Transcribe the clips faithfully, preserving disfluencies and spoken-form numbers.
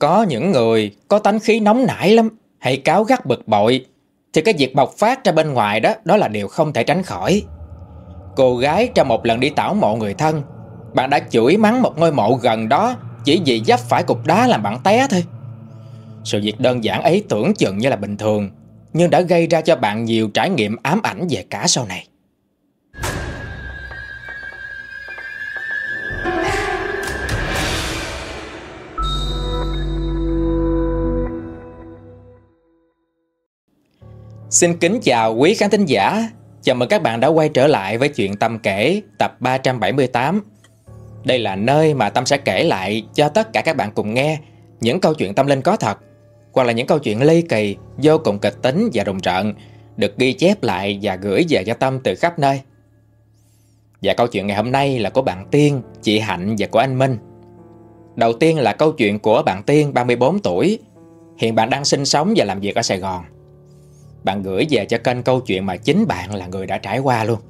Có những người có tánh khí nóng nảy lắm, hay cáu gắt bực bội, thì cái việc bộc phát ra bên ngoài đó, đó là điều không thể tránh khỏi. Cô gái trong một lần đi tảo mộ người thân, bạn đã chửi mắng một ngôi mộ gần đó chỉ vì vấp phải cục đá làm bạn té thôi. Sự việc đơn giản ấy tưởng chừng như là bình thường, nhưng đã gây ra cho bạn nhiều trải nghiệm ám ảnh về cả sau này. Xin kính chào quý khán thính giả. Chào mừng các bạn đã quay trở lại với Chuyện Tâm Kể tập ba trăm bảy mươi tám. Đây là nơi mà Tâm sẽ kể lại cho tất cả các bạn cùng nghe những câu chuyện tâm linh có thật, hoặc là những câu chuyện ly kỳ, vô cùng kịch tính và rùng rợn, được ghi chép lại và gửi về cho Tâm từ khắp nơi. Và câu chuyện ngày hôm nay là của bạn Tiên, chị Hạnh và của anh Minh. Đầu tiên là câu chuyện của bạn Tiên, ba mươi bốn tuổi. Hiện bạn đang sinh sống và làm việc ở Sài Gòn. Bạn gửi về cho kênh câu chuyện mà chính bạn là người đã trải qua luôn.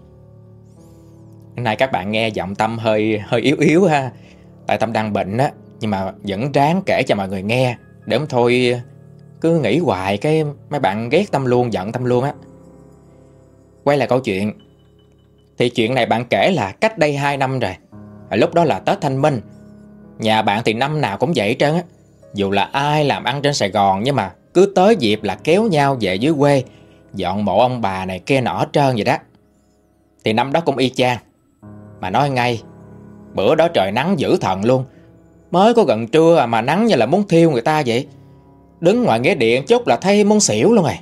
Hôm nay các bạn nghe giọng Tâm hơi hơi yếu yếu ha. Tại Tâm đang bệnh á, nhưng mà vẫn ráng kể cho mọi người nghe, để không thôi cứ nghĩ hoài cái mấy bạn ghét Tâm luôn, giận Tâm luôn á. Quay lại câu chuyện. Thì chuyện này bạn kể là cách đây hai năm rồi. Lúc đó là Tết Thanh Minh. Nhà bạn thì năm nào cũng vậy hết trơn á. Dù là ai làm ăn trên Sài Gòn, nhưng mà cứ tới dịp là kéo nhau về dưới quê, dọn mộ ông bà này kia nọ hết trơn vậy đó. Thì năm đó cũng y chang. Mà nói ngay, bữa đó trời nắng dữ thần luôn. Mới có gần trưa mà nắng như là muốn thiêu người ta vậy. Đứng ngoài nghĩa địa chút là thấy muốn xỉu luôn rồi.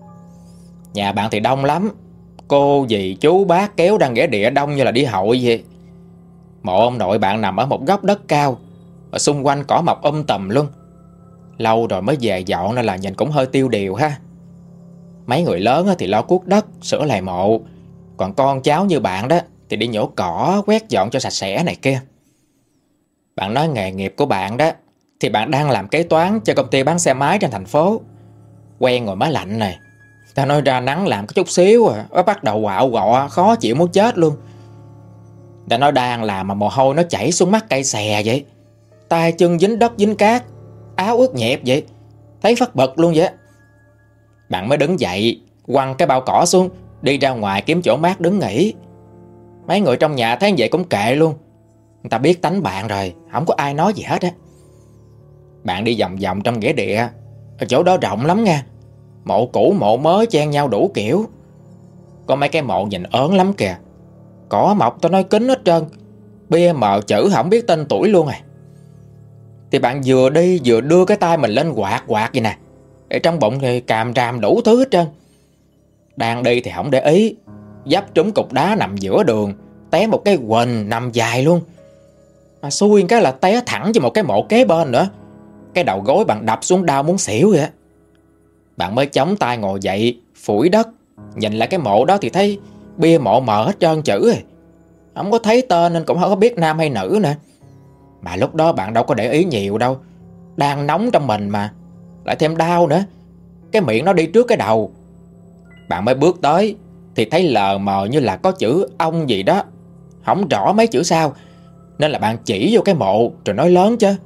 Nhà bạn thì đông lắm. Cô, dì, chú, bác kéo ra nghĩa địa đông như là đi hội vậy. Mộ ông nội bạn nằm ở một góc đất cao, và xung quanh cỏ mọc um tùm luôn. Lâu rồi mới về dọn nên là nhìn cũng hơi tiêu điều ha. Mấy người lớn thì lo cuốc đất, sửa lại mộ. Còn con cháu như bạn đó thì đi nhổ cỏ, quét dọn cho sạch sẽ này kia. Bạn nói nghề nghiệp của bạn đó thì bạn đang làm kế toán cho công ty bán xe máy trên thành phố. Quen ngồi máy lạnh này. Ta nói ra nắng làm có chút xíu à, nó bắt đầu quạo quọ, khó chịu muốn chết luôn. Ta nói đang làm mà mồ hôi nó chảy xuống mắt cây xè vậy. Tay chân dính đất dính cát, áo ướt nhẹp vậy, thấy phát bật luôn vậy. Bạn mới đứng dậy, quăng cái bao cỏ xuống, đi ra ngoài kiếm chỗ mát đứng nghỉ. Mấy người trong nhà thấy vậy cũng kệ luôn. Người ta biết tánh bạn rồi, không có ai nói gì hết á. Bạn đi vòng vòng trong nghĩa địa. Ở chỗ đó rộng lắm nha. Mộ cũ mộ mới chen nhau đủ kiểu. Có mấy cái mộ nhìn ớn lắm kìa. Cỏ mọc tao nói kín hết trơn. Bia mờ chữ không biết tên tuổi luôn rồi. Thì bạn vừa đi vừa đưa cái tay mình lên quạt quạt vậy nè. Ở trong bụng thì càm ràm đủ thứ hết trơn. Đang đi thì không để ý, dấp trúng cục đá nằm giữa đường, té một cái quần nằm dài luôn. Mà xui cái là té thẳng cho một cái mộ kế bên nữa. Cái đầu gối bạn đập xuống đau muốn xỉu vậy. Bạn mới chống tay ngồi dậy, phủi đất. Nhìn lại cái mộ đó thì thấy bia mộ mờ hết trơn chữ rồi. Không có thấy tên nên cũng không có biết nam hay nữ nữa. Mà lúc đó bạn đâu có để ý nhiều đâu. Đang nóng trong mình mà. Lại thêm đau nữa. Cái miệng nó đi trước cái đầu. Bạn mới bước tới thì thấy lờ mờ như là có chữ ông gì đó. Không rõ mấy chữ sao, nên là bạn chỉ vô cái mộ rồi nói lớn chứ: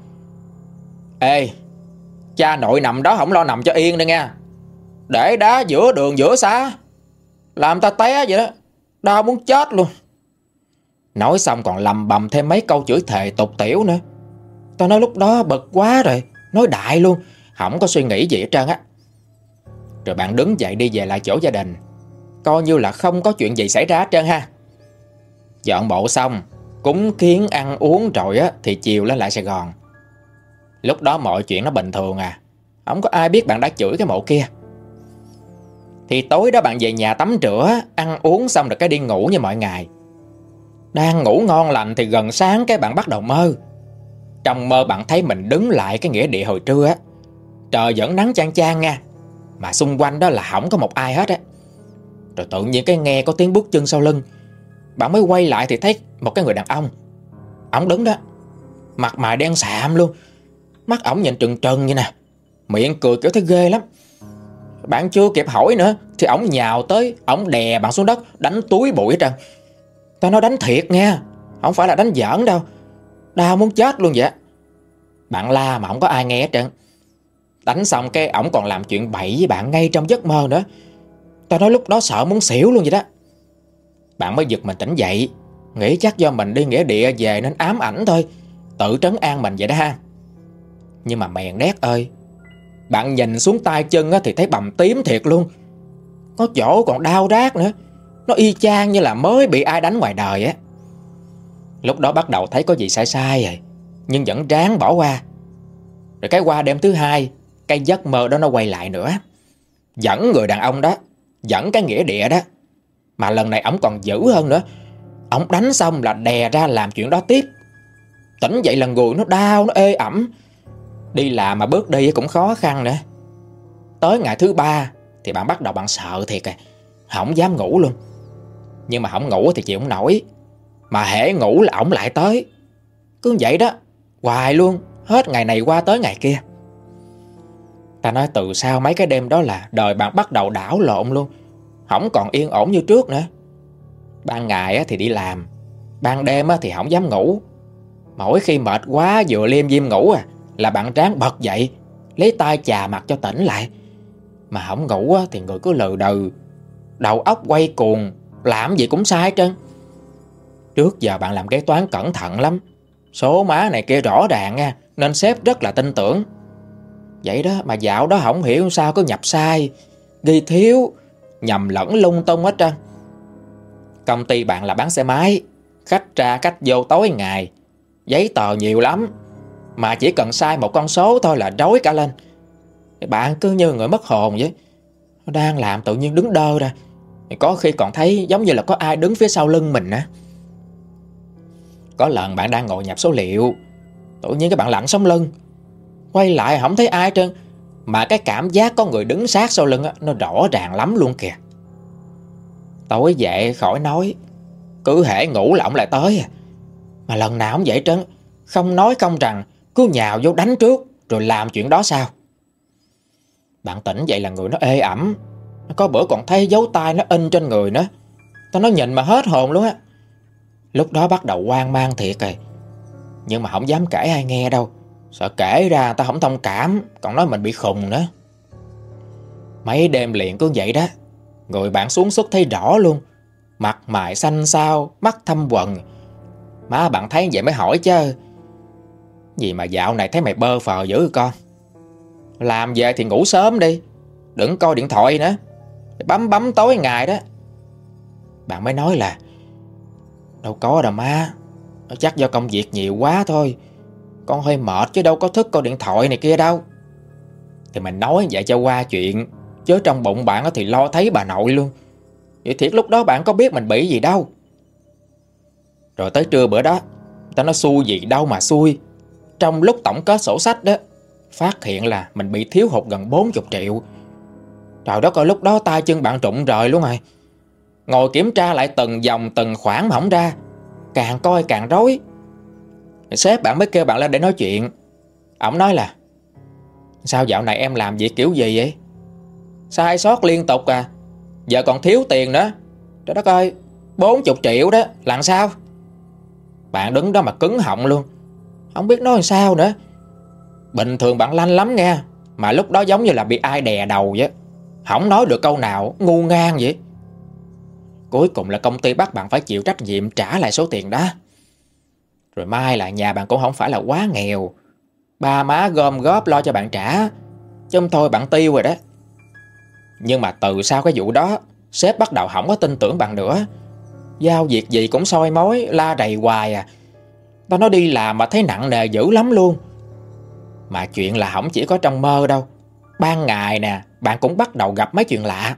Ê, cha nội nằm đó không lo nằm cho yên nữa nha. Để đá giữa đường giữa xá, làm ta té vậy đó, đau muốn chết luôn. Nói xong còn lầm bầm thêm mấy câu chửi thề tục tiểu nữa. Tao nói lúc đó bực quá rồi, nói đại luôn, không có suy nghĩ gì hết trơn á. Rồi bạn đứng dậy đi về lại chỗ gia đình, coi như là không có chuyện gì xảy ra hết trơn ha. Dọn mộ xong, cúng kiến ăn uống rồi á, thì chiều lên lại Sài Gòn. Lúc đó mọi chuyện nó bình thường à, không có ai biết bạn đã chửi cái mộ kia. Thì tối đó bạn về nhà tắm rửa, ăn uống xong rồi cái đi ngủ như mọi ngày. Đang ngủ ngon lành thì gần sáng cái bạn bắt đầu mơ. Trong mơ bạn thấy mình đứng lại cái nghĩa địa hồi trưa á. Trời vẫn nắng chang chang nha, mà xung quanh đó là không có một ai hết á. Rồi tự nhiên cái nghe có tiếng bước chân sau lưng. Bạn mới quay lại thì thấy một cái người đàn ông. Ổng đứng đó, mặt mày đen sạm luôn. Mắt ổng nhìn trừng trừng như nè, miệng cười kiểu thấy ghê lắm. Bạn chưa kịp hỏi nữa thì ổng nhào tới, ổng đè bạn xuống đất, đánh túi bụi hết trơn. Tao nói đánh thiệt nha, không phải là đánh giỡn đâu. Đau muốn chết luôn vậy. Bạn la mà không có ai nghe hết trơn. Đánh xong cái ổng còn làm chuyện bậy với bạn ngay trong giấc mơ nữa. Tao nói lúc đó sợ muốn xỉu luôn vậy đó. Bạn mới giật mình tỉnh dậy, nghĩ chắc do mình đi nghĩa địa về nên ám ảnh thôi, tự trấn an mình vậy đó ha. Nhưng mà mèn đét ơi, bạn nhìn xuống tay chân thì thấy bầm tím thiệt luôn. Có chỗ còn đau rát nữa. Nó y chang như là mới bị ai đánh ngoài đời á. Lúc đó bắt đầu thấy có gì sai sai rồi, nhưng vẫn ráng bỏ qua. Rồi cái qua đêm thứ hai, cái giấc mơ đó nó quay lại nữa. Dẫn người đàn ông đó, dẫn cái nghĩa địa đó. Mà lần này ổng còn dữ hơn nữa. Ổng đánh xong là đè ra làm chuyện đó tiếp. Tỉnh dậy là người nó đau, nó ê ẩm. Đi làm mà bước đi cũng khó khăn nữa. Tới ngày thứ ba thì bạn bắt đầu bạn sợ thiệt à, không dám ngủ luôn. Nhưng mà không ngủ thì chịu không nổi. Mà hễ ngủ là ổng lại tới. Cứ vậy đó, hoài luôn, hết ngày này qua tới ngày kia. Ta nói từ sau mấy cái đêm đó là đời bạn bắt đầu đảo lộn luôn, không còn yên ổn như trước nữa. Ban ngày thì đi làm, ban đêm thì không dám ngủ. Mỗi khi mệt quá vừa liêm diêm ngủ à là bạn ráng bật dậy, lấy tay chà mặt cho tỉnh lại. Mà không ngủ thì người cứ lừ đừ, đầu óc quay cuồng, làm gì cũng sai hết trơn. Trước giờ bạn làm kế toán cẩn thận lắm, số má này kia rõ ràng nha, nên sếp rất là tin tưởng. Vậy đó mà dạo đó không hiểu sao cứ nhập sai, ghi thiếu, nhầm lẫn lung tung hết trơn. Công ty bạn là bán xe máy, khách ra khách vô tối ngày, giấy tờ nhiều lắm. Mà chỉ cần sai một con số thôi là rối cả lên. Bạn cứ như người mất hồn vậy. Đang làm tự nhiên đứng đơ ra, có khi còn thấy giống như là có ai đứng phía sau lưng mình á. Có lần bạn đang ngồi nhập số liệu, tự nhiên các bạn lạnh sống lưng. Quay lại không thấy ai trơn, mà cái cảm giác có người đứng sát sau lưng á, nó rõ ràng lắm luôn kìa. Tối dậy khỏi nói, cứ hễ ngủ là ổng lại tới à. Mà lần nào cũng vậy trơn, không nói không rằng, cứ nhào vô đánh trước rồi làm chuyện đó sao. Bạn tỉnh dậy là người nó ê ẩm, có bữa còn thấy dấu tay nó in trên người nữa. Tao nói nhìn mà hết hồn luôn á. Lúc đó bắt đầu hoang mang thiệt rồi, nhưng mà không dám kể ai nghe đâu, sợ kể ra tao không thông cảm, còn nói mình bị khùng nữa. Mấy đêm liền cứ vậy đó, người bạn xuống xuất thấy rõ luôn, mặt mày xanh xao, mắt thâm quầng. Má bạn thấy vậy mới hỏi chứ, gì mà dạo này thấy mày bơ phờ dữ con. Làm về thì ngủ sớm đi, đừng coi điện thoại nữa, bấm bấm tối ngày đó. Bạn mới nói là đâu có đâu má, chắc do công việc nhiều quá thôi, con hơi mệt chứ đâu có thức coi điện thoại này kia đâu. Thì mình nói vậy cho qua chuyện, chứ trong bụng bạn thì lo thấy bà nội luôn. Vậy thiệt lúc đó bạn có biết mình bị gì đâu. Rồi tới trưa bữa đó, tao nói xui gì đâu mà xui, trong lúc tổng kết sổ sách đó, phát hiện là mình bị thiếu hụt gần bốn mươi triệu. Trời đất ơi, lúc đó tay chân bạn trụng rời luôn rồi. Ngồi kiểm tra lại từng dòng từng khoản mà không ra, càng coi càng rối. Sếp bạn mới kêu bạn lên để nói chuyện. Ổng nói là sao dạo này em làm việc kiểu gì vậy, sai sót liên tục à, giờ còn thiếu tiền nữa. Trời đất ơi, bốn mươi triệu đó, làm sao? Bạn đứng đó mà cứng họng luôn, không biết nói sao nữa. Bình thường bạn lanh lắm nghe, mà lúc đó giống như là bị ai đè đầu vậy, không nói được câu nào, ngu ngang vậy. Cuối cùng là công ty bắt bạn phải chịu trách nhiệm trả lại số tiền đó. Rồi mai là nhà bạn cũng không phải là quá nghèo, ba má gom góp lo cho bạn trả, chứ không thôi bạn tiêu rồi đó. Nhưng mà từ sau cái vụ đó, sếp bắt đầu không có tin tưởng bạn nữa. Giao việc gì cũng soi mói, la rầy hoài à. Tao nói đi làm mà thấy nặng nề dữ lắm luôn. Mà chuyện là không chỉ có trong mơ đâu, ban ngày nè, bạn cũng bắt đầu gặp mấy chuyện lạ.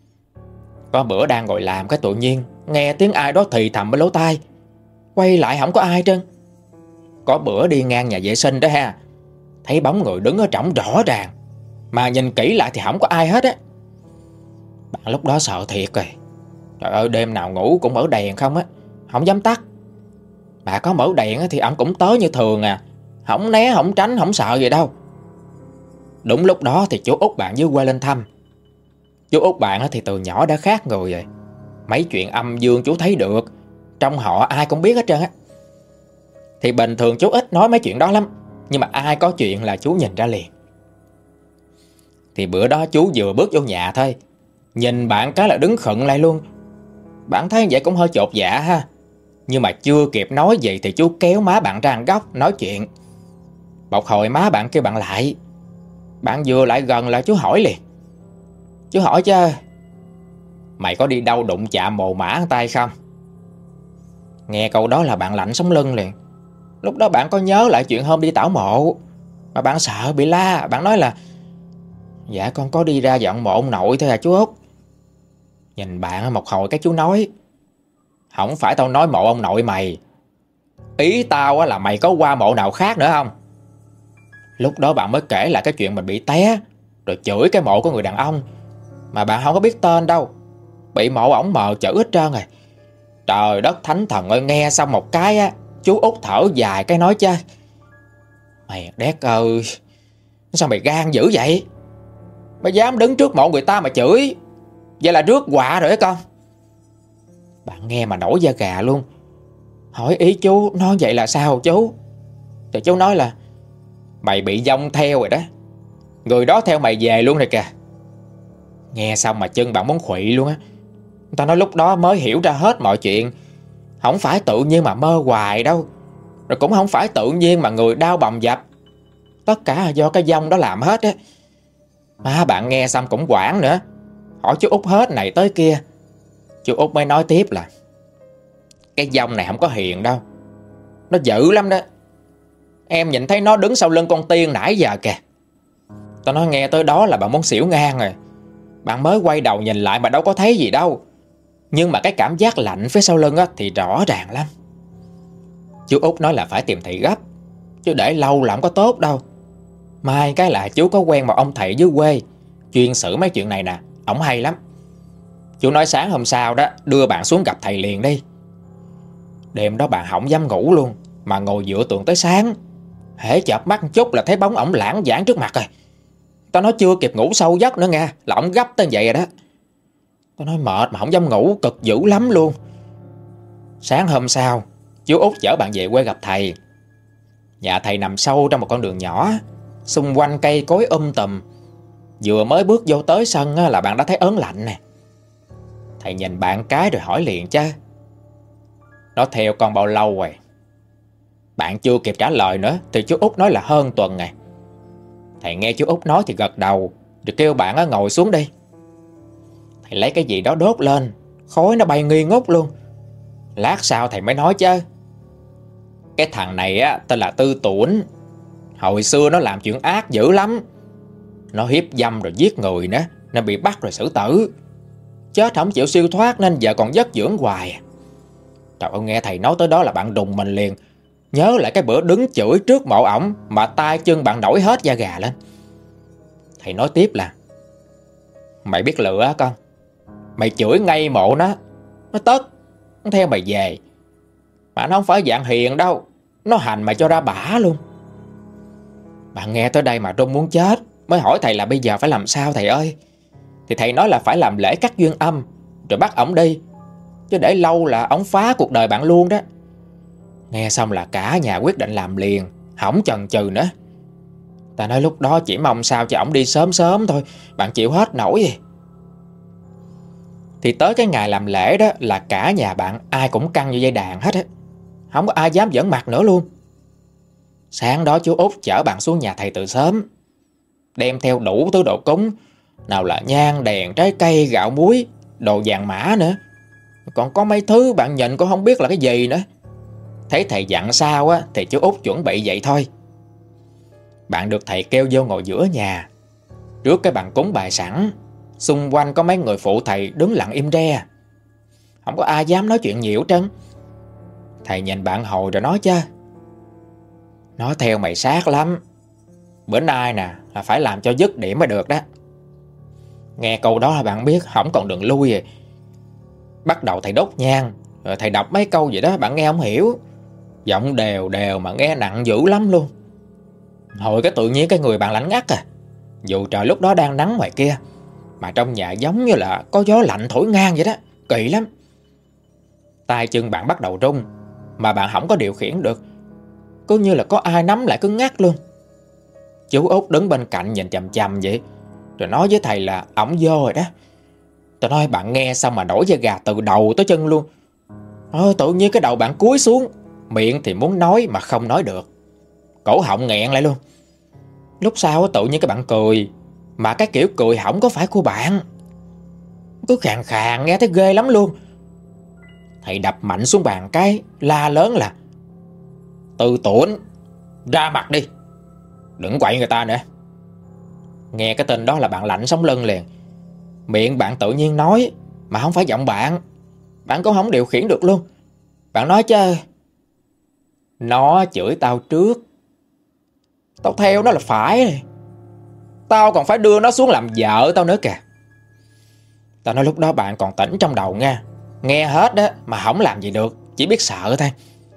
Có bữa đang ngồi làm cái tự nhiên nghe tiếng ai đó thì thầm bên lỗ tai, quay lại không có ai trơn. Có bữa đi ngang nhà vệ sinh đó ha, thấy bóng người đứng ở trỏng rõ ràng, mà nhìn kỹ lại thì không có ai hết á. Bạn lúc đó sợ thiệt rồi. Trời ơi, đêm nào ngủ cũng mở đèn không á, không dám tắt. Mà có mở đèn thì ổng cũng tới như thường à, không né không tránh không sợ gì đâu. Đúng lúc đó thì chú út bạn dưới quê lên thăm. Chú út bạn thì từ nhỏ đã khác người rồi, mấy chuyện âm dương chú thấy được, trong họ ai cũng biết hết trơn á. Thì bình thường chú ít nói mấy chuyện đó lắm, Nhưng mà ai có chuyện là chú nhìn ra liền. Thì bữa đó chú vừa bước vô nhà thôi, nhìn bạn cái là đứng khựng lại luôn. Bạn thấy vậy cũng hơi chột dạ ha. Nhưng mà chưa kịp nói gì thì chú kéo má bạn ra góc nói chuyện. Một hồi má bạn kêu bạn lại. Bạn vừa lại gần là chú hỏi liền. Chú hỏi chứ: mày có đi đâu đụng chạm mồ mả tay không? Nghe câu đó là bạn lạnh sống lưng liền. Lúc đó bạn có nhớ lại chuyện hôm đi tảo mộ, mà bạn sợ bị la. Bạn nói là: dạ con có đi ra dọn mộ ông nội thôi à chú Út. Nhìn bạn một hồi cái chú nói: không phải tao nói mộ ông nội mày, ý tao là mày có qua mộ nào khác nữa không? Lúc đó bạn mới kể lại cái chuyện mình bị té, rồi chửi cái mộ của người đàn ông mà bạn không có biết tên đâu, bị mộ ổng mờ chữ hết trơn rồi. Trời đất thánh thần ơi, nghe xong một cái á, chú Út thở dài cái nói: chứ mày đét ơi, sao mày gan dữ vậy? Mày dám đứng trước mộ người ta mà chửi, vậy là rước họa rồi đó con. Bạn nghe mà nổi da gà luôn. Hỏi ý chú nói vậy là sao chú? Thì chú nói là: mày bị dông theo rồi đó, người đó theo mày về luôn rồi kìa. Nghe xong mà chân bạn muốn khuỵu luôn á. Tao nói lúc đó mới hiểu ra hết mọi chuyện. Không phải tự nhiên mà mơ hoài đâu, rồi cũng không phải tự nhiên mà người đau bầm dập. Tất cả là do cái dông đó làm hết á. Mà bạn nghe xong cũng quảng nữa, hỏi chú Út hết này tới kia. Chú Út mới nói tiếp là: cái dông này không có hiền đâu, nó dữ lắm đó. Em nhìn thấy nó đứng sau lưng con Tiên nãy giờ kìa. Tao nói nghe tới đó là bạn muốn xỉu ngang rồi. Bạn mới quay đầu nhìn lại mà đâu có thấy gì đâu, nhưng mà cái cảm giác lạnh phía sau lưng á thì rõ ràng lắm. Chú Út nói là phải tìm thầy gấp, chứ để lâu là không có tốt đâu. Mai cái là chú có quen một ông thầy dưới quê chuyên xử mấy chuyện này nè, ổng hay lắm. Chú nói sáng hôm sau đó đưa bạn xuống gặp thầy liền đi. Đêm đó bạn không dám ngủ luôn, mà ngồi dựa tường tới sáng. Hễ chợp mắt một chút là thấy bóng ổng lãng vãng trước mặt rồi. Tao nói chưa kịp ngủ sâu giấc nữa nha, là ổng gấp tới vậy rồi đó. Tao nói mệt mà không dám ngủ, cực dữ lắm luôn. Sáng hôm sau, chú Út chở bạn về quê gặp thầy. Nhà thầy nằm sâu trong một con đường nhỏ, xung quanh cây cối um tùm. Vừa mới bước vô tới sân là bạn đã thấy ớn lạnh nè. Thầy nhìn bạn cái rồi hỏi liền: chứ nó theo con bao lâu rồi? Bạn chưa kịp trả lời nữa thì chú Út nói là hơn tuần rồi. Thầy nghe chú Út nói thì gật đầu, rồi kêu bạn ngồi xuống đi. Thầy lấy cái gì đó đốt lên, khói nó bay nghi ngút luôn. Lát sau thầy mới nói: chứ cái thằng này á tên là Tư Tuấn. Hồi xưa nó làm chuyện ác dữ lắm. Nó hiếp dâm rồi giết người nữa, nên bị bắt rồi xử tử. Chết không chịu siêu thoát nên giờ còn giấc dưỡng hoài. Trời ơi, nghe thầy nói tới đó là bạn đùng mình liền. Nhớ lại cái bữa đứng chửi trước mộ ổng mà tay chân bạn nổi hết da gà lên. Thầy nói tiếp là: mày biết lựa con, mày chửi ngay mộ nó, nó tất, nó theo mày về. Mà nó không phải dạng hiền đâu, nó hành mày cho ra bả luôn. Bạn nghe tới đây mà run muốn chết, mới hỏi thầy là bây giờ phải làm sao thầy ơi. Thì thầy nói là phải làm lễ cắt duyên âm, rồi bắt ổng đi, chứ để lâu là ổng phá cuộc đời bạn luôn đó. Nghe xong là cả nhà quyết định làm liền, không chần chừ nữa. Ta nói lúc đó chỉ mong sao cho ổng đi sớm sớm thôi, bạn chịu hết nổi gì. Thì tới cái ngày làm lễ đó là cả nhà bạn ai cũng căng như dây đàn hết á, không có ai dám giỡn mặt nữa luôn. Sáng đó chú Út chở bạn xuống nhà thầy từ sớm, đem theo đủ thứ đồ cúng, nào là nhang đèn, trái cây, gạo muối, đồ vàng mã nữa. Còn có mấy thứ bạn nhìn cũng không biết là cái gì nữa. Thấy thầy dặn sao á thì chú Út chuẩn bị vậy thôi. Bạn được thầy kêu vô ngồi giữa nhà, trước cái bàn cúng bài sẵn. Xung quanh có mấy người phụ thầy đứng lặng im re, không có ai dám nói chuyện nhiều trơn. Thầy nhìn bạn hồi rồi nói: chứ nó theo mày sát lắm, bữa nay nè là phải làm cho dứt điểm mới được đó. Nghe câu đó là bạn biết không còn đường lui rồi. Bắt đầu thầy đốt nhang, rồi thầy đọc mấy câu gì đó bạn nghe không hiểu, giọng đều đều mà nghe nặng dữ lắm luôn. Hồi cái tự nhiên cái người bạn lạnh ngắt à, dù trời lúc đó đang nắng ngoài kia, mà trong nhà giống như là có gió lạnh thổi ngang vậy đó, kỳ lắm. Tay chân bạn bắt đầu run, mà bạn không có điều khiển được. cứ như là có ai nắm lại cứ ngắt luôn. Chú Út đứng bên cạnh nhìn chằm chằm vậy, rồi nói với thầy là ổng vô rồi đó. Tôi nói bạn nghe xong mà nổi da gà từ đầu tới chân luôn. Ờ, tự nhiên cái đầu bạn cúi xuống, miệng thì muốn nói mà không nói được, cổ họng nghẹn lại luôn. Lúc sau tự nhiên các bạn cười, mà cái kiểu cười không có phải của bạn, cứ khàn khàn nghe thấy ghê lắm luôn. Thầy đập mạnh xuống bàn cái, la lớn là Tư Tuấn, ra mặt đi, đừng quậy người ta nữa. Nghe cái tên đó là bạn lạnh sống lưng liền. Miệng bạn tự nhiên nói, mà không phải giọng bạn. Bạn cũng không điều khiển được luôn. Bạn nói chứ nó chửi tao trước, tao theo nó là phải, tao còn phải đưa nó xuống làm vợ tao nữa kìa. Tao nói lúc đó bạn còn tỉnh trong đầu nha, nghe hết đó mà không làm gì được, chỉ biết sợ thôi.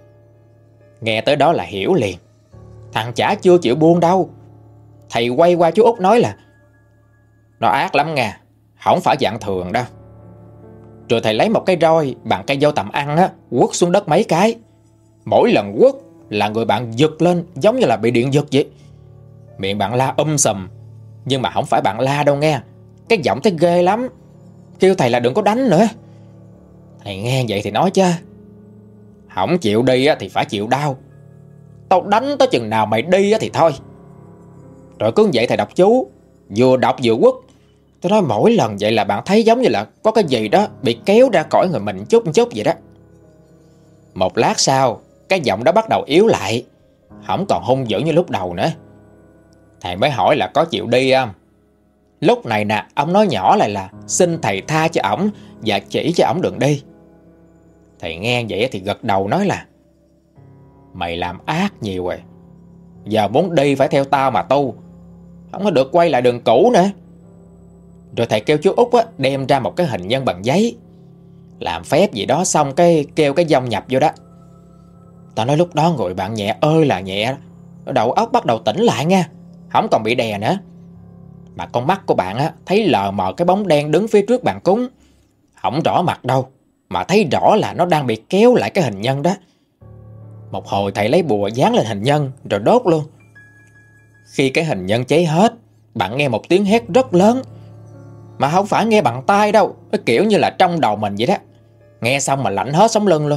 Nghe tới đó là hiểu liền, thằng chả chưa chịu buông đâu. Thầy quay qua chú Út nói là nó ác lắm nha, không phải dạng thường đâu. Rồi thầy lấy một cái roi bằng cây dao tầm ăn á, quất xuống đất mấy cái. Mỗi lần quất là người bạn giật lên giống như là bị điện giật vậy. Miệng bạn la um sùm, nhưng mà không phải bạn la đâu nghe, cái giọng thấy ghê lắm, kêu thầy là đừng có đánh nữa. Thầy nghe vậy thì nói chứ không chịu đi á thì phải chịu đau, tao đánh tới chừng nào mày đi á thì thôi. Rồi cứ vậy thầy đọc chú, vừa đọc vừa quất. Tôi nói mỗi lần vậy là bạn thấy giống như là có cái gì đó bị kéo ra khỏi người mình chút chút vậy đó. Một lát sau, cái giọng đó bắt đầu yếu lại, không còn hung dữ như lúc đầu nữa. Thầy mới hỏi là có chịu đi không. Lúc này nè, ông nói nhỏ lại là xin thầy tha cho ổng và chỉ cho ổng đường đi. Thầy nghe vậy thì gật đầu nói là mày làm ác nhiều rồi, giờ muốn đi phải theo tao mà tu, không có được quay lại đường cũ nữa. Rồi thầy kêu chú Út á, đem ra một cái hình nhân bằng giấy, làm phép gì đó xong cái kêu cái dông nhập vô đó. Tao nói lúc đó người bạn nhẹ ơi là nhẹ, đầu óc bắt đầu tỉnh lại nha, không còn bị đè nữa. Mà con mắt của bạn á thấy lờ mờ cái bóng đen đứng phía trước bàn cúng, không rõ mặt đâu, mà thấy rõ là nó đang bị kéo lại cái hình nhân đó. Một hồi thầy lấy bùa dán lên hình nhân rồi đốt luôn. Khi cái hình nhân cháy hết, bạn nghe một tiếng hét rất lớn, mà không phải nghe bằng tai đâu, cái kiểu như là trong đầu mình vậy đó. Nghe xong mà lạnh hết sống lưng luôn.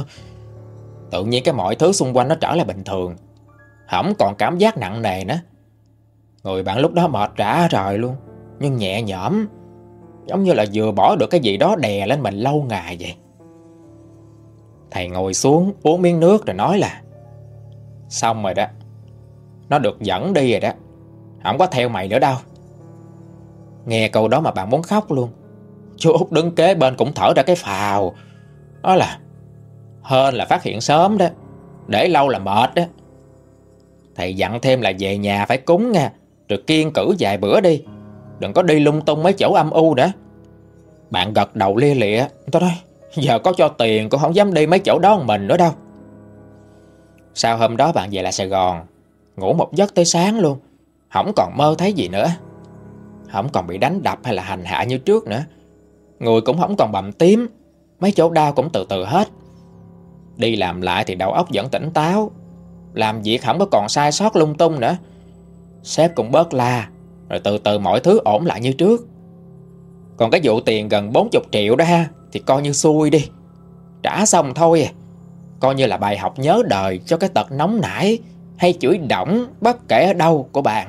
Tự nhiên cái mọi thứ xung quanh nó trở lại bình thường, không còn cảm giác nặng nề nữa. Người bạn lúc đó mệt rã rời luôn, nhưng nhẹ nhõm, giống như là vừa bỏ được cái gì đó đè lên mình lâu ngày vậy. Thầy ngồi xuống uống miếng nước rồi nói là xong rồi đó, nó được dẫn đi rồi đó, không có theo mày nữa đâu. Nghe câu đó mà bạn muốn khóc luôn. Chú Út đứng kế bên cũng thở ra cái phào, nói là hên là phát hiện sớm đó, để lâu là mệt đó. Thầy dặn thêm là về nhà phải cúng nha, rồi kiêng cữ vài bữa đi, đừng có đi lung tung mấy chỗ âm u nữa. Bạn gật đầu lia lịa. Tôi nói giờ có cho tiền cũng không dám đi mấy chỗ đó một mình nữa đâu. Sau hôm đó bạn về lại Sài Gòn, ngủ một giấc tới sáng luôn, không còn mơ thấy gì nữa, không còn bị đánh đập hay là hành hạ như trước nữa. Người cũng không còn bầm tím, mấy chỗ đau cũng từ từ hết. Đi làm lại thì đầu óc vẫn tỉnh táo, làm việc không có còn sai sót lung tung nữa. Sếp cũng bớt la, rồi từ từ mọi thứ ổn lại như trước. Còn cái vụ tiền gần bốn mươi triệu đó ha, thì coi như xui đi, trả xong thôi à. Coi như là bài học nhớ đời cho cái tật nóng nảy hay chửi đổng bất kể ở đâu của bạn.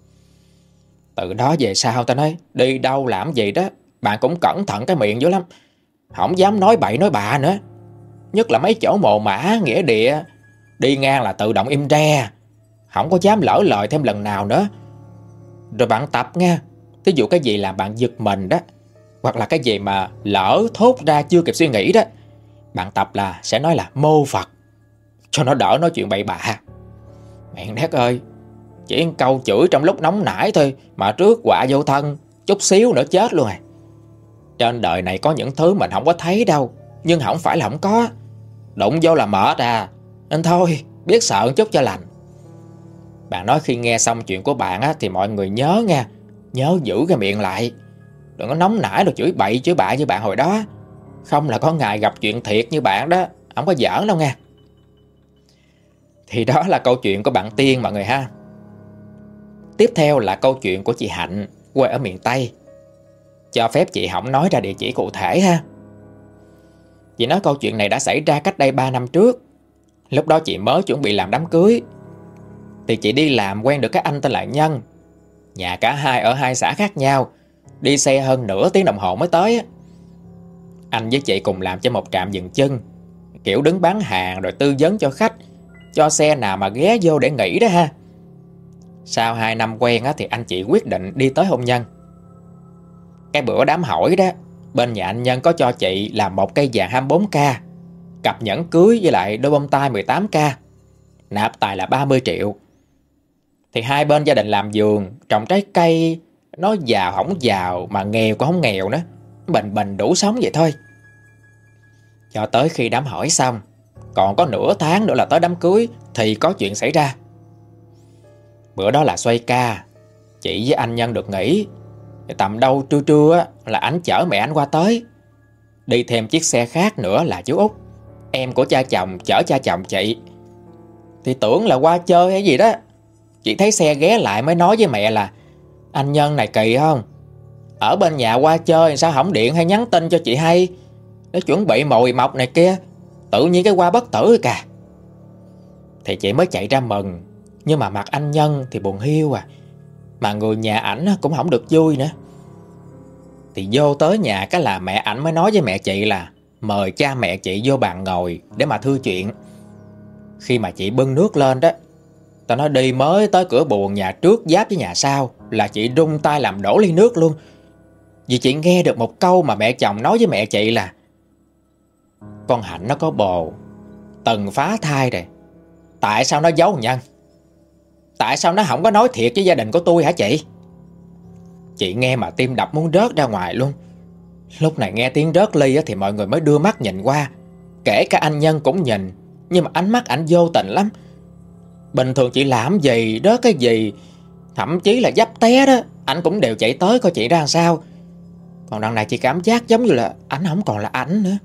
Từ đó về sau ta nói đi đâu làm gì đó bạn cũng cẩn thận cái miệng dữ lắm, không dám nói bậy nói bạ nữa. Nhất là mấy chỗ mồ mả nghĩa địa, đi ngang là tự động im re, không có dám lỡ lời thêm lần nào nữa. Rồi bạn tập nha, ví dụ cái gì làm bạn giật mình đó, hoặc là cái gì mà lỡ thốt ra chưa kịp suy nghĩ đó, bạn tập là sẽ nói là mô Phật, cho nó đỡ nói chuyện bậy bạ. Mẹ đét ơi, chỉ một câu chửi trong lúc nóng nảy thôi mà rước họa vô thân, chút xíu nữa chết luôn à. Trên đời này có những thứ mình không có thấy đâu, nhưng không phải là không có. Đụng vô là mệt à, nên thôi biết sợ một chút cho lành. Bạn nói khi nghe xong chuyện của bạn á, thì mọi người nhớ nha, nhớ giữ cái miệng lại, đừng có nóng nảy rồi chửi bậy chửi bạ như bạn hồi đó. Không là có ngày gặp chuyện thiệt như bạn đó, không có giỡn đâu nha. Thì đó là câu chuyện của bạn Tiên mọi người ha. Tiếp theo là câu chuyện của chị Hạnh, quê ở miền Tây. Cho phép chị không nói ra địa chỉ cụ thể ha. Chị nói câu chuyện này đã xảy ra cách đây ba năm trước. Lúc đó chị mới chuẩn bị làm đám cưới. Thì chị đi làm quen được cái anh tên là Nhân. Nhà cả hai ở hai xã khác nhau, đi xe hơn nửa tiếng đồng hồ mới tới. Anh với chị cùng làm cho một trạm dừng chân, kiểu đứng bán hàng rồi tư vấn cho khách, cho xe nào mà ghé vô để nghỉ đó ha. Sau hai năm quen thì anh chị quyết định đi tới hôn nhân. Cái bữa đám hỏi đó, bên nhà anh Nhân có cho chị làm một cây vàng hai mươi bốn ca, cặp nhẫn cưới với lại đôi bông tai mười tám ca, nạp tài là ba mươi triệu. Thì hai bên gia đình làm vườn, trồng trái cây, nó giàu không giàu mà nghèo cũng không nghèo nữa, bình bình đủ sống vậy thôi. Cho tới khi đám hỏi xong, còn có nửa tháng nữa là tới đám cưới, thì có chuyện xảy ra. Bữa đó là xoay ca, chị với anh Nhân được nghỉ. Tầm đâu trưa trưa là anh chở mẹ anh qua tới. Đi thêm chiếc xe khác nữa là chú Út, em của cha chồng, chở cha chồng chị. Thì tưởng là qua chơi hay gì đó. Chị thấy xe ghé lại mới nói với mẹ là: anh Nhân này kỳ không? Ở bên nhà qua chơi sao không điện hay nhắn tin cho chị hay, để chuẩn bị mồi mọc này kia, tự nhiên cái qua bất tử cả. Thì chị mới chạy ra mừng. Nhưng mà mặt anh Nhân thì buồn hiu à, mà người nhà ảnh cũng không được vui nữa. Thì vô tới nhà cái là mẹ ảnh mới nói với mẹ chị là mời cha mẹ chị vô bàn ngồi để mà thư chuyện. Khi mà chị bưng nước lên đó, tao nói đi mới tới cửa buồng nhà trước giáp với nhà sau là chị rung tay làm đổ ly nước luôn. Vì chị nghe được một câu mà mẹ chồng nói với mẹ chị là: con Hạnh nó có bồ, Tần phá thai rồi, tại sao nó giấu Nhân? Tại sao nó không có nói thiệt với gia đình của tôi hả chị? Chị nghe mà tim đập muốn rớt ra ngoài luôn. Lúc này nghe tiếng rớt ly thì mọi người mới đưa mắt nhìn qua. Kể cả anh Nhân cũng nhìn, nhưng mà ánh mắt ảnh vô tình lắm. Bình thường chị làm gì, rớt cái gì, thậm chí là dấp té đó, ảnh cũng đều chạy tới coi chị ra làm sao. Còn đằng này chị cảm giác giống như là ảnh không còn là ảnh nữa.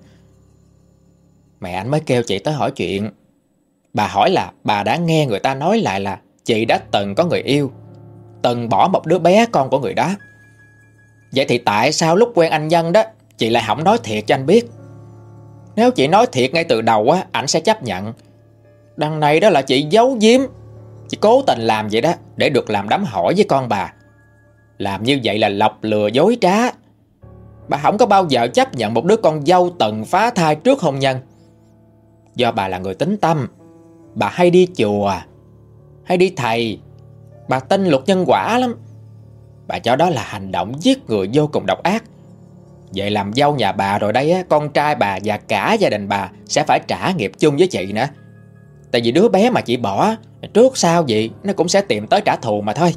Mẹ ảnh mới kêu chị tới hỏi chuyện. Bà hỏi là bà đã nghe người ta nói lại là chị đã từng có người yêu, từng bỏ một đứa bé con của người đó. Vậy thì tại sao lúc quen anh Nhân đó chị lại không nói thiệt cho anh biết? Nếu chị nói thiệt ngay từ đầu á, ảnh sẽ chấp nhận. Đằng này đó là chị giấu giếm, chị cố tình làm vậy đó để được làm đám hỏi với con bà. Làm như vậy là lọc lừa dối trá. Bà không có bao giờ chấp nhận một đứa con dâu từng phá thai trước hôn nhân. Do bà là người tín tâm, bà hay đi chùa, hay đi thầy, bà tin luật nhân quả lắm. Bà cho đó là hành động giết người vô cùng độc ác. Vậy làm dâu nhà bà rồi đây á, con trai bà và cả gia đình bà sẽ phải trả nghiệp chung với chị nữa. Tại vì đứa bé mà chị bỏ, trước sau gì nó cũng sẽ tìm tới trả thù mà thôi.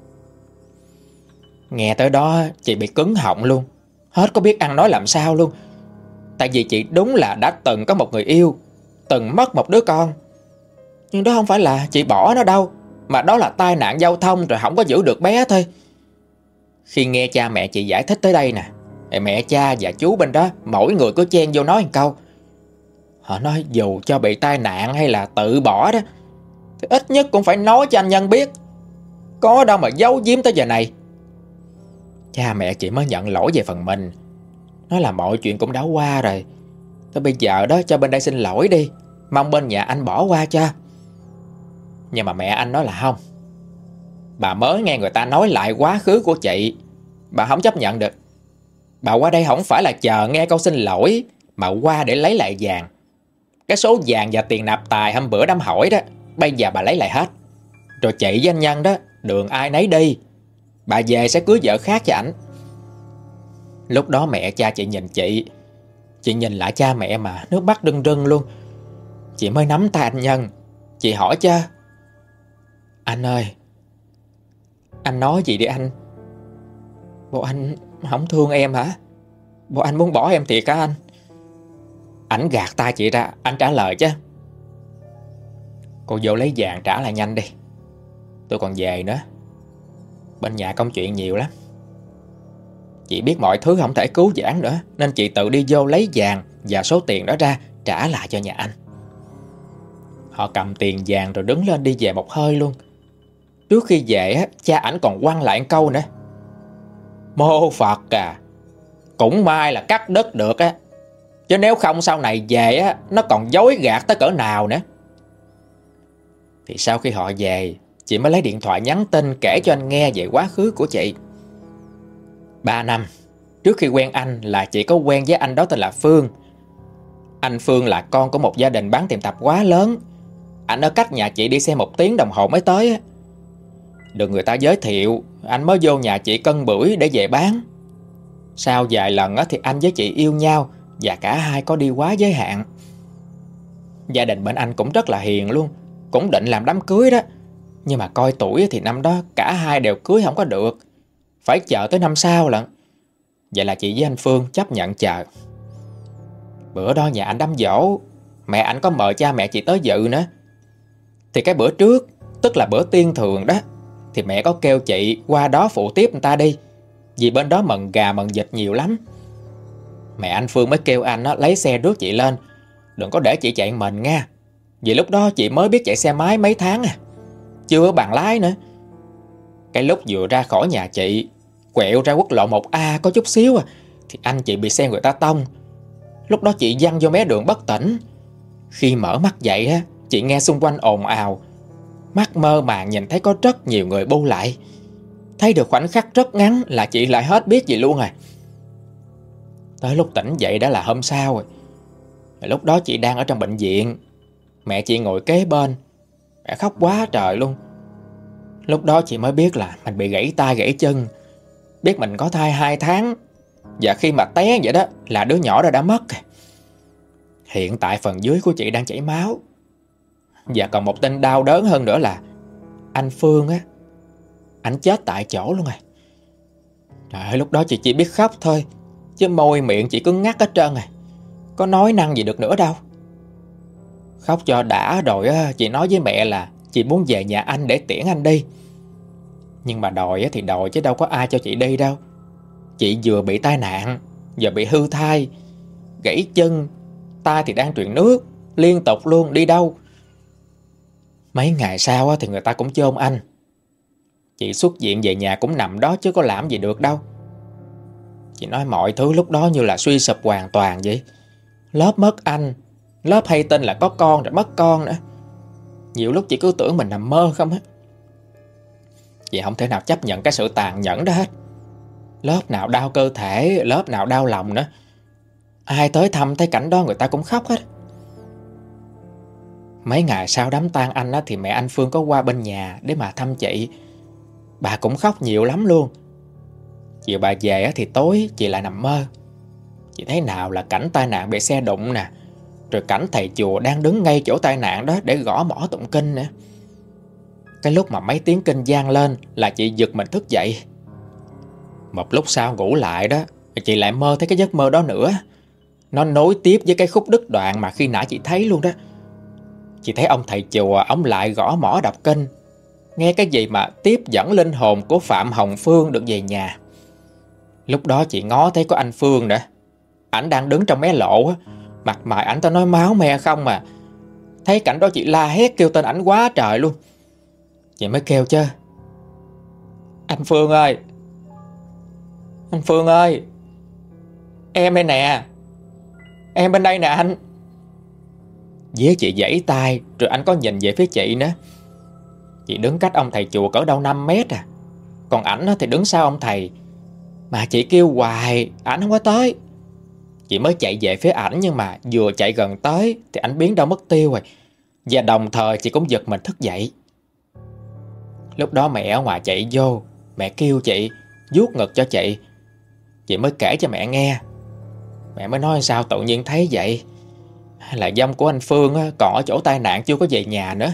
Nghe tới đó chị bị cứng họng luôn, hết có biết ăn nói làm sao luôn. Tại vì chị đúng là đã từng có một người yêu, từng mất một đứa con. Nhưng đó không phải là chị bỏ nó đâu, mà đó là tai nạn giao thông rồi không có giữ được bé thôi. Khi nghe cha mẹ chị giải thích tới đây nè, mẹ cha và chú bên đó mỗi người cứ chen vô nói một câu. Họ nói dù cho bị tai nạn hay là tự bỏ đó, thì ít nhất cũng phải nói cho anh Nhân biết. Có đâu mà giấu giếm tới giờ này. Cha mẹ chị mới nhận lỗi về phần mình, nói là mọi chuyện cũng đã qua rồi. Thôi bây giờ đó cho bên đây xin lỗi đi, mong bên nhà anh bỏ qua cho. Nhưng mà mẹ anh nói là không. Bà mới nghe người ta nói lại quá khứ của chị, bà không chấp nhận được. Bà qua đây không phải là chờ nghe câu xin lỗi, mà qua để lấy lại vàng. Cái số vàng và tiền nạp tài hôm bữa đám hỏi đó, bây giờ bà lấy lại hết. Rồi chị với anh Nhân đó, đường ai nấy đi. Bà về sẽ cưới vợ khác cho ảnh. Lúc đó mẹ cha chị nhìn chị, chị nhìn lại cha mẹ mà nước mắt rưng rưng luôn. Chị mới nắm tay anh Nhân, chị hỏi cho: anh ơi, anh nói gì đi anh? Bộ anh không thương em hả? Bộ anh muốn bỏ em thiệt hả anh? Ảnh gạt tay chị ra, anh trả lời chứ: cô vô lấy vàng trả lại nhanh đi, tôi còn về nữa. Bên nhà công chuyện nhiều lắm. Chị biết mọi thứ không thể cứu vãn nữa, nên chị tự đi vô lấy vàng và số tiền đó ra trả lại cho nhà anh. Họ cầm tiền vàng rồi đứng lên đi về một hơi luôn. Trước khi về á, cha ảnh còn quăng lại một câu nữa: "Mô Phật à, cũng may là cắt đứt được á, chứ nếu không sau này về á, nó còn dối gạt tới cỡ nào nữa." Thì sau khi họ về, chị mới lấy điện thoại nhắn tin kể cho anh nghe về quá khứ của chị. Ba năm trước khi quen anh là chị có quen với anh đó tên là Phương. Anh Phương là con của một gia đình bán tiệm tạp hóa lớn. Anh ở cách nhà chị đi xe một tiếng đồng hồ mới tới á. Được người ta giới thiệu, anh mới vô nhà chị cân bưởi để về bán. Sau vài lần á, thì anh với chị yêu nhau và cả hai có đi quá giới hạn. Gia đình bên anh cũng rất là hiền luôn, cũng định làm đám cưới đó. Nhưng mà coi tuổi thì năm đó cả hai đều cưới không có được, phải chờ tới năm sau lận. Vậy là chị với anh Phương chấp nhận chờ. Bữa đó nhà anh đám giỗ, mẹ anh có mời cha mẹ chị tới dự nữa. Thì cái bữa trước, tức là bữa tiên thường đó, thì mẹ có kêu chị qua đó phụ tiếp người ta đi, vì bên đó mần gà mần vịt nhiều lắm. Mẹ anh Phương mới kêu anh đó, lấy xe rước chị lên, đừng có để chị chạy mình nha. Vì lúc đó chị mới biết chạy xe máy mấy tháng à, chưa bằng lái nữa. Cái lúc vừa ra khỏi nhà chị, quẹo ra quốc lộ một A có chút xíu à, thì anh chị bị xe người ta tông. Lúc đó chị văng vô mé đường bất tỉnh. Khi mở mắt dậy á, chị nghe xung quanh ồn ào, mắt mơ màng nhìn thấy có rất nhiều người bu lại. Thấy được khoảnh khắc rất ngắn là chị lại hết biết gì luôn à. Tới lúc tỉnh dậy đã là hôm sau rồi. Lúc đó chị đang ở trong bệnh viện, mẹ chị ngồi kế bên. Mẹ khóc quá trời luôn. Lúc đó chị mới biết là mình bị gãy tay gãy chân, biết mình có thai hai tháng, và khi mà té vậy đó là đứa nhỏ đó đã mất. Hiện tại phần dưới của chị đang chảy máu. Và còn một tin đau đớn hơn nữa là anh Phương á, anh chết tại chỗ luôn rồi. Trời ơi, lúc đó chị chỉ biết khóc thôi, chứ môi miệng chị cứng ngắc hết trơn rồi, có nói năng gì được nữa đâu. Khóc cho đã rồi á, chị nói với mẹ là chị muốn về nhà anh để tiễn anh đi. Nhưng mà đòi thì đòi chứ đâu có ai cho chị đi đâu. Chị vừa bị tai nạn, giờ bị hư thai, gãy chân, tay thì đang truyền nước liên tục luôn, đi đâu. Mấy ngày sau thì người ta cũng chôn anh. Chị xuất viện về nhà cũng nằm đó chứ có làm gì được đâu. Chị nói mọi thứ lúc đó như là suy sụp hoàn toàn vậy. Lớp mất anh, lớp hay tin là có con rồi mất con nữa. Nhiều lúc chị cứ tưởng mình nằm mơ không á. Chị không thể nào chấp nhận cái sự tàn nhẫn đó hết. Lớp nào đau cơ thể, lớp nào đau lòng nữa. Ai tới thăm thấy cảnh đó người ta cũng khóc hết. Mấy ngày sau đám tang anh á, thì mẹ anh Phương có qua bên nhà để mà thăm chị. Bà cũng khóc nhiều lắm luôn. Chiều bà về á, thì tối chị lại nằm mơ. Chị thấy nào là cảnh tai nạn bị xe đụng nè, rồi cảnh thầy chùa đang đứng ngay chỗ tai nạn đó để gõ mõ tụng kinh nữa. Cái lúc mà mấy tiếng kinh vang lên là chị giật mình thức dậy. Một lúc sau ngủ lại đó, chị lại mơ thấy cái giấc mơ đó nữa. Nó nối tiếp với cái khúc đứt đoạn mà khi nãy chị thấy luôn đó. Chị thấy ông thầy chùa, ông lại gõ mõ đọc kinh, nghe cái gì mà tiếp dẫn linh hồn của Phạm Hồng Phương được về nhà. Lúc đó chị ngó thấy có anh Phương nữa. Ảnh đang đứng trong mé lộ á, mặt mày ảnh tao nói máu me không mà. Thấy cảnh đó chị la hét kêu tên ảnh quá trời luôn. Chị mới kêu chứ: "Anh Phương ơi, anh Phương ơi, em đây nè, em bên đây nè anh." Với chị giãy tay, rồi anh có nhìn về phía chị nữa. Chị đứng cách ông thầy chùa cỡ đâu năm mét à, còn ảnh thì đứng sau ông thầy. Mà chị kêu hoài, ảnh không có tới. Chị mới chạy về phía ảnh, nhưng mà vừa chạy gần tới thì ảnh biến đâu mất tiêu rồi. Và đồng thời chị cũng giật mình thức dậy. Lúc đó mẹ ở ngoài chạy vô, mẹ kêu chị, vuốt ngực cho chị. Chị mới kể cho mẹ nghe. Mẹ mới nói sao tự nhiên thấy vậy, là dông của anh Phương còn ở chỗ tai nạn chưa có về nhà nữa.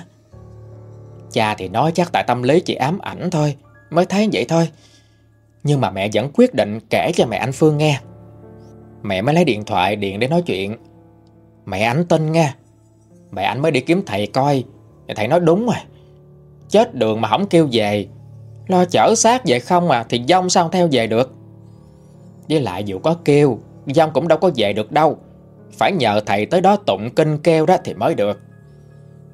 Cha thì nói chắc tại tâm lý chị ám ảnh thôi, mới thấy vậy thôi. Nhưng mà mẹ vẫn quyết định kể cho mẹ anh Phương nghe. Mẹ mới lấy điện thoại điện để nói chuyện. Mẹ ảnh tin nha. Mẹ ảnh mới đi kiếm thầy coi. Thầy nói đúng rồi, chết đường mà không kêu về, lo chở xác về không à, thì dông sao theo về được. Với lại dù có kêu, dông cũng đâu có về được đâu, phải nhờ thầy tới đó tụng kinh kêu đó thì mới được.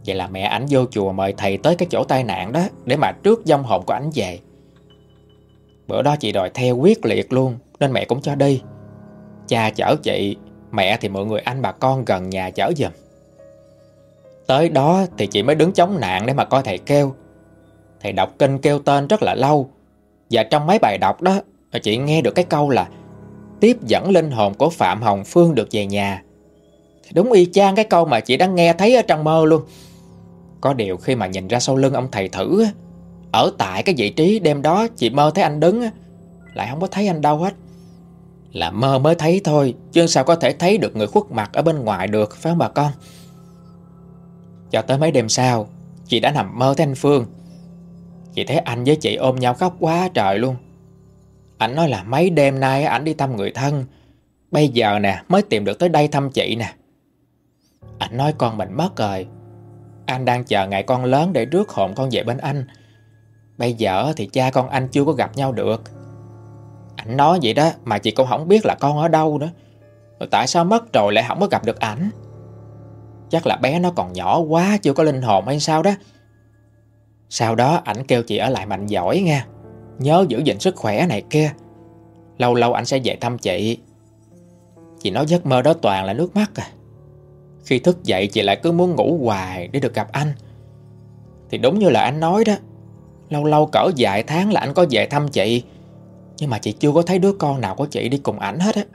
Vậy là mẹ ảnh vô chùa mời thầy tới cái chỗ tai nạn đó để mà rước vong hồn của ảnh về. Bữa đó chị đòi theo quyết liệt luôn nên mẹ cũng cho đi. Cha chở chị, mẹ thì mượn người anh bà con gần nhà chở giùm. Tới đó thì chị mới đứng chống nạn để mà coi thầy kêu. Thầy đọc kinh kêu tên rất là lâu. Và trong mấy bài đọc đó, chị nghe được cái câu là tiếp dẫn linh hồn của Phạm Hồng Phương được về nhà. Thì đúng y chang cái câu mà chị đã nghe thấy ở trong mơ luôn. Có điều khi mà nhìn ra sau lưng ông thầy thử, ở tại cái vị trí đêm đó chị mơ thấy anh đứng, lại không có thấy anh đâu hết. Là mơ mới thấy thôi, chứ sao có thể thấy được người khuất mặt ở bên ngoài được, phải không bà con? Cho tới mấy đêm sau, chị đã nằm mơ thấy anh Phương. Chị thấy anh với chị ôm nhau khóc quá trời luôn. Anh nói là mấy đêm nay ảnh đi thăm người thân, bây giờ nè mới tìm được tới đây thăm chị nè. Anh nói con mình mất rồi, anh đang chờ ngày con lớn để rước hồn con về bên anh. Bây giờ thì cha con anh chưa có gặp nhau được. Anh nói vậy đó mà chị cũng không biết là con ở đâu nữa. Rồi tại sao mất rồi lại không có gặp được ảnh? Chắc là bé nó còn nhỏ quá, chưa có linh hồn hay sao đó. Sau đó ảnh kêu chị ở lại mạnh giỏi nha, nhớ giữ gìn sức khỏe này kia. Lâu lâu ảnh sẽ về thăm chị. Chị nói giấc mơ đó toàn là nước mắt à. Khi thức dậy chị lại cứ muốn ngủ hoài để được gặp anh. Thì đúng như là anh nói đó, lâu lâu cỡ vài tháng là anh có về thăm chị, nhưng mà chị chưa có thấy đứa con nào của chị đi cùng ảnh hết á.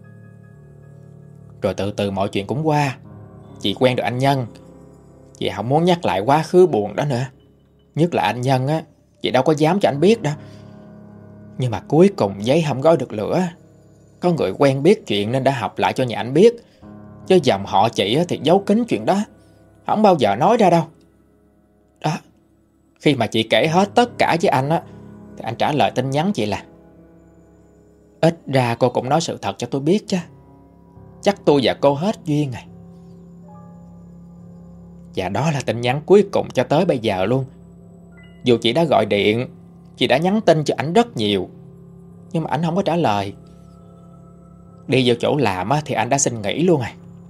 Rồi từ từ mọi chuyện cũng qua. Chị quen được anh Nhân. Chị không muốn nhắc lại quá khứ buồn đó nữa. Nhất là anh Nhân á, chị đâu có dám cho anh biết đâu. Nhưng mà cuối cùng giấy không gói được lửa. Có người quen biết chuyện nên đã học lại cho nhà anh biết. Chứ dòng họ chị thì giấu kín chuyện đó, không bao giờ nói ra đâu. Đó, khi mà chị kể hết tất cả với anh á, thì anh trả lời tin nhắn chị là: ít ra cô cũng nói sự thật cho tôi biết chứ. Chắc tôi và cô hết duyên rồi. Và đó là tin nhắn cuối cùng cho tới bây giờ luôn. Dù chị đã gọi điện, chị đã nhắn tin cho ảnh rất nhiều, nhưng mà ảnh không có trả lời. Đi vô chỗ làm á, thì anh đã xin nghỉ luôn rồi.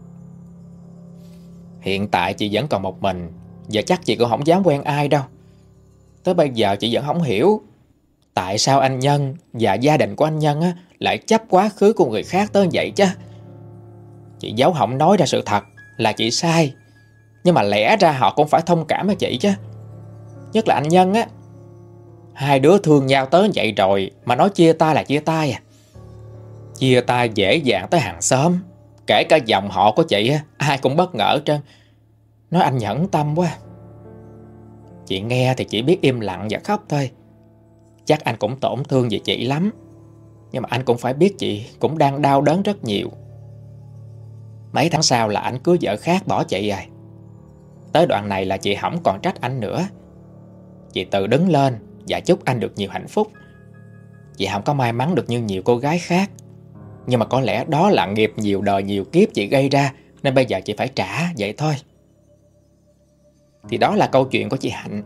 Hiện tại chị vẫn còn một mình, và chắc chị cũng không dám quen ai đâu. Tới bây giờ chị vẫn không hiểu tại sao anh Nhân và gia đình của anh Nhân á, lại chấp quá khứ của người khác tới vậy chứ. Chị giấu không nói ra sự thật là chị sai, nhưng mà lẽ ra họ cũng phải thông cảm với chị chứ. Nhất là anh Nhân á. Hai đứa thương nhau tới vậy rồi mà nói chia tay là chia tay à. Chia tay dễ dàng tới hàng xóm, kể cả dòng họ của chị á, ai cũng bất ngờ trơn. Nói anh nhẫn tâm quá. Chị nghe thì chỉ biết im lặng và khóc thôi. Chắc anh cũng tổn thương về chị lắm, nhưng mà anh cũng phải biết chị cũng đang đau đớn rất nhiều. Mấy tháng sau là anh cưới vợ khác bỏ chị rồi. Tới đoạn này là chị không còn trách anh nữa. Chị tự đứng lên và chúc anh được nhiều hạnh phúc. Chị không có may mắn được như nhiều cô gái khác, nhưng mà có lẽ đó là nghiệp nhiều đời nhiều kiếp chị gây ra, nên bây giờ chị phải trả vậy thôi. Thì đó là câu chuyện của chị Hạnh.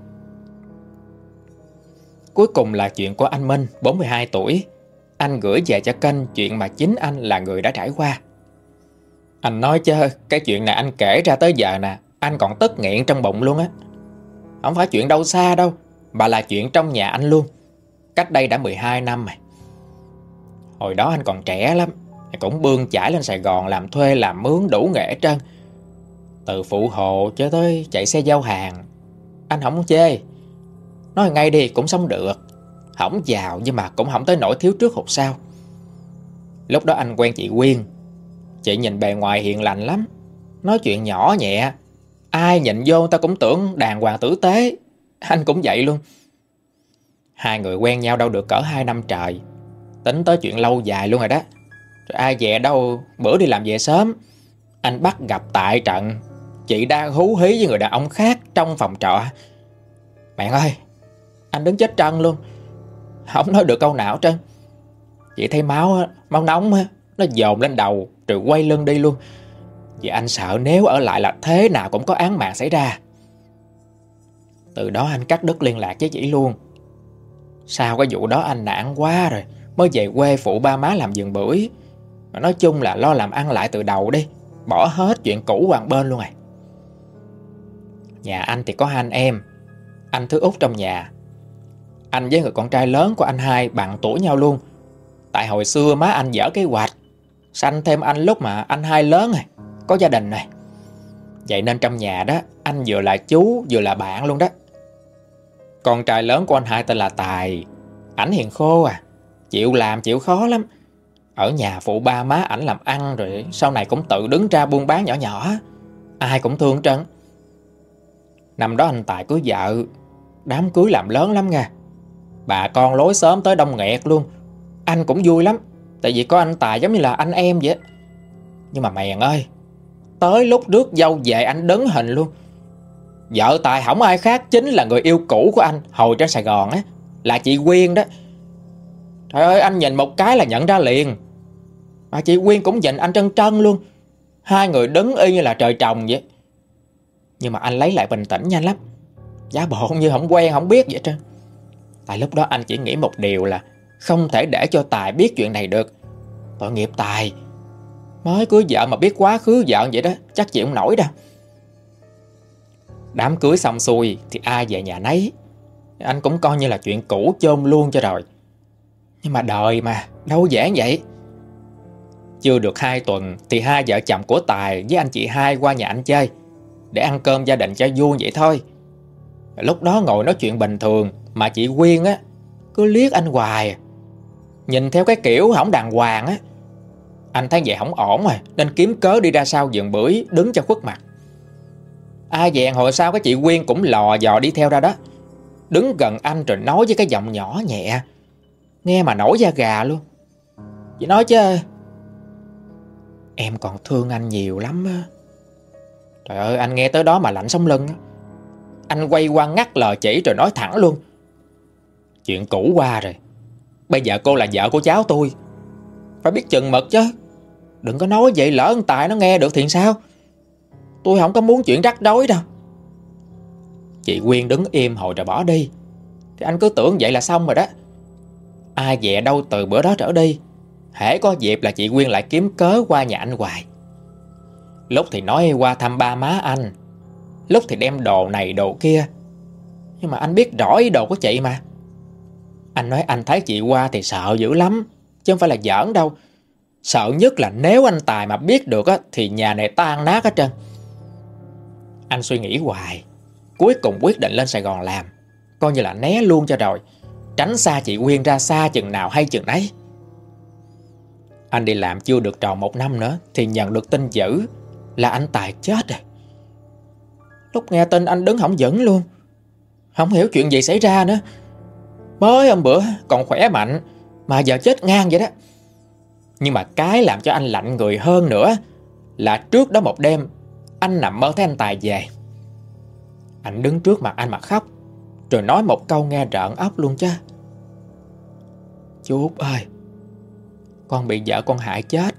Cuối cùng là chuyện của anh Minh, bốn mươi hai tuổi. Anh gửi về cho kênh chuyện mà chính anh là người đã trải qua. Anh nói chứ cái chuyện này anh kể ra tới giờ nè, anh còn tức nghẹn trong bụng luôn á. Không phải chuyện đâu xa đâu, mà là chuyện trong nhà anh luôn. Cách đây đã mười hai năm rồi. Hồi đó anh còn trẻ lắm, cũng bươn chải lên Sài Gòn làm thuê làm mướn đủ nghề hết trơn. Từ phụ hồ cho tới chạy xe giao hàng. Anh không chê, nói ngay đi cũng sống được. Không giàu nhưng mà cũng không tới nỗi thiếu trước hụt sau. Lúc đó anh quen chị Quyên. Chị nhìn bề ngoài hiền lành lắm, nói chuyện nhỏ nhẹ, ai nhìn vô ta cũng tưởng đàng hoàng tử tế. Anh cũng vậy luôn. Hai người quen nhau đâu được cỡ hai năm trời, tính tới chuyện lâu dài luôn rồi đó. Rồi ai dè đâu bữa đi làm về sớm, anh bắt gặp tại trận chị đang hú hí với người đàn ông khác trong phòng trọ. Mẹ ơi, anh đứng chết trân luôn, không nói được câu nào trơn. Chị thấy máu máu nóng nó dồn lên đầu rồi quay lưng đi luôn. Vì anh sợ nếu ở lại là thế nào cũng có án mạng xảy ra. Từ đó anh cắt đứt liên lạc với chị luôn. Sau cái vụ đó anh nản quá rồi mới về quê phụ ba má làm vườn bưởi. Mà nói chung là lo làm ăn lại từ đầu đi, bỏ hết chuyện cũ qua một bên luôn rồi. Nhà anh thì có hai anh em. Anh thứ út trong nhà. Anh với người con trai lớn của anh hai bằng tuổi nhau luôn. Tại hồi xưa má anh dở kế hoạch sanh thêm anh lúc mà anh hai lớn rồi, có gia đình này. Vậy nên trong nhà đó, anh vừa là chú vừa là bạn luôn đó. Con trai lớn của anh hai tên là Tài. Ảnh hiền khô à, chịu làm chịu khó lắm. Ở nhà phụ ba má ảnh làm ăn, rồi sau này cũng tự đứng ra buôn bán nhỏ nhỏ. Ai cũng thương trơn. Năm đó anh Tài cưới vợ, đám cưới làm lớn lắm nha. Bà con lối xóm tới đông nghẹt luôn. Anh cũng vui lắm, tại vì có anh Tài giống như là anh em vậy. Nhưng mà mèn ơi, tới lúc rước dâu về anh đứng hình luôn. Vợ Tài không ai khác chính là người yêu cũ của anh hồi trên Sài Gòn á, là chị Quyên đó. Trời ơi, anh nhìn một cái là nhận ra liền. Mà chị Quyên cũng nhìn anh trân trân luôn. Hai người đứng y như là trời trồng vậy. Nhưng mà anh lấy lại bình tĩnh nhanh lắm, giả bộ như không quen không biết vậy trơn. Tại lúc đó anh chỉ nghĩ một điều là không thể để cho Tài biết chuyện này được. Tội nghiệp Tài, mới cưới vợ mà biết quá khứ vợ vậy đó, chắc chịu không nổi đâu. Đám cưới xong xuôi thì ai về nhà nấy. Anh cũng coi như là chuyện cũ chôn luôn cho rồi. Nhưng mà đời mà, đâu dễ vậy. Chưa được hai tuần thì hai vợ chồng của Tài với anh chị hai qua nhà anh chơi, để ăn cơm gia đình cho vui vậy thôi. Lúc đó ngồi nói chuyện bình thường mà chị Quyên á cứ liếc anh hoài, nhìn theo cái kiểu không đàng hoàng á. Anh thấy vậy không ổn rồi, nên kiếm cớ đi ra sau vườn bưởi đứng cho khuất mặt. Ai dèn hồi sau cái chị Quyên cũng lò dò đi theo ra đó, đứng gần anh rồi nói với cái giọng nhỏ nhẹ, nghe mà nổi da gà luôn. Chị nói chứ: "Em còn thương anh nhiều lắm á." Trời ơi, anh nghe tới đó mà lạnh sống lưng. Anh quay qua ngắt lời chỉ rồi nói thẳng luôn: "Chuyện cũ qua rồi, bây giờ cô là vợ của cháu tôi, phải biết chừng mực chứ. Đừng có nói vậy, lỡ con Tài nó nghe được thì sao? Tôi không có muốn chuyện rắc rối đâu." Chị Quyên đứng im hồi rồi bỏ đi. Thì anh cứ tưởng vậy là xong rồi đó. Ai dè đâu từ bữa đó trở đi, hễ có dịp là chị Quyên lại kiếm cớ qua nhà anh hoài. Lúc thì nói qua thăm ba má anh, lúc thì đem đồ này đồ kia. Nhưng mà anh biết rõ ý đồ của chị mà. Anh nói anh thấy chị qua thì sợ dữ lắm, chứ không phải là giỡn đâu. Sợ nhất là nếu anh Tài mà biết được á, thì nhà này tan nát hết trơn. Anh suy nghĩ hoài, cuối cùng quyết định lên Sài Gòn làm, coi như là né luôn cho rồi, tránh xa chị Quyên ra xa chừng nào hay chừng nấy. Anh đi làm chưa được tròn một năm nữa thì nhận được tin dữ là anh Tài chết rồi. Lúc nghe tin anh đứng hỏng vững luôn, không hiểu chuyện gì xảy ra nữa. Mới hôm bữa còn khỏe mạnh mà giờ chết ngang vậy đó. Nhưng mà cái làm cho anh lạnh người hơn nữa là trước đó một đêm anh nằm mơ thấy anh Tài về. Anh đứng trước mặt anh mà khóc, rồi nói một câu nghe rợn óc luôn chứ: "Chú Út ơi, con bị vợ con hại chết."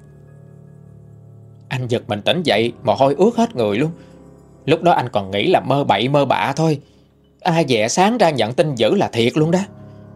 Anh giật mình tỉnh dậy, mồ hôi ướt hết người luôn. Lúc đó anh còn nghĩ là mơ bậy mơ bạ thôi, ai dè sáng ra nhận tin dữ là thiệt luôn đó.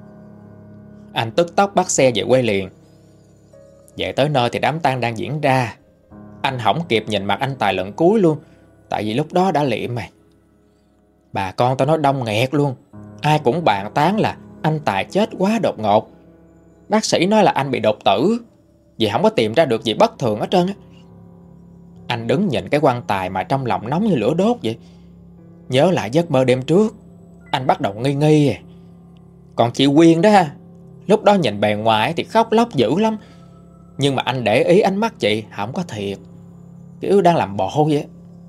Anh tức tốc bắt xe về quê liền. Về tới nơi thì đám tang đang diễn ra. Anh không kịp nhìn mặt anh Tài lần cuối luôn, tại vì lúc đó đã liệm mà. Bà con tao nói đông nghẹt luôn, ai cũng bàn tán là anh Tài chết quá đột ngột. Bác sĩ nói là anh bị đột tử, vì không có tìm ra được gì bất thường hết trơn á. Anh đứng nhìn cái quan tài mà trong lòng nóng như lửa đốt vậy. Nhớ lại giấc mơ đêm trước, anh bắt đầu nghi nghi à. Còn chị Quyên đó ha, lúc đó nhìn bề ngoài thì khóc lóc dữ lắm. Nhưng mà anh để ý ánh mắt chị không có thiệt, kiểu đang làm bộ vậy.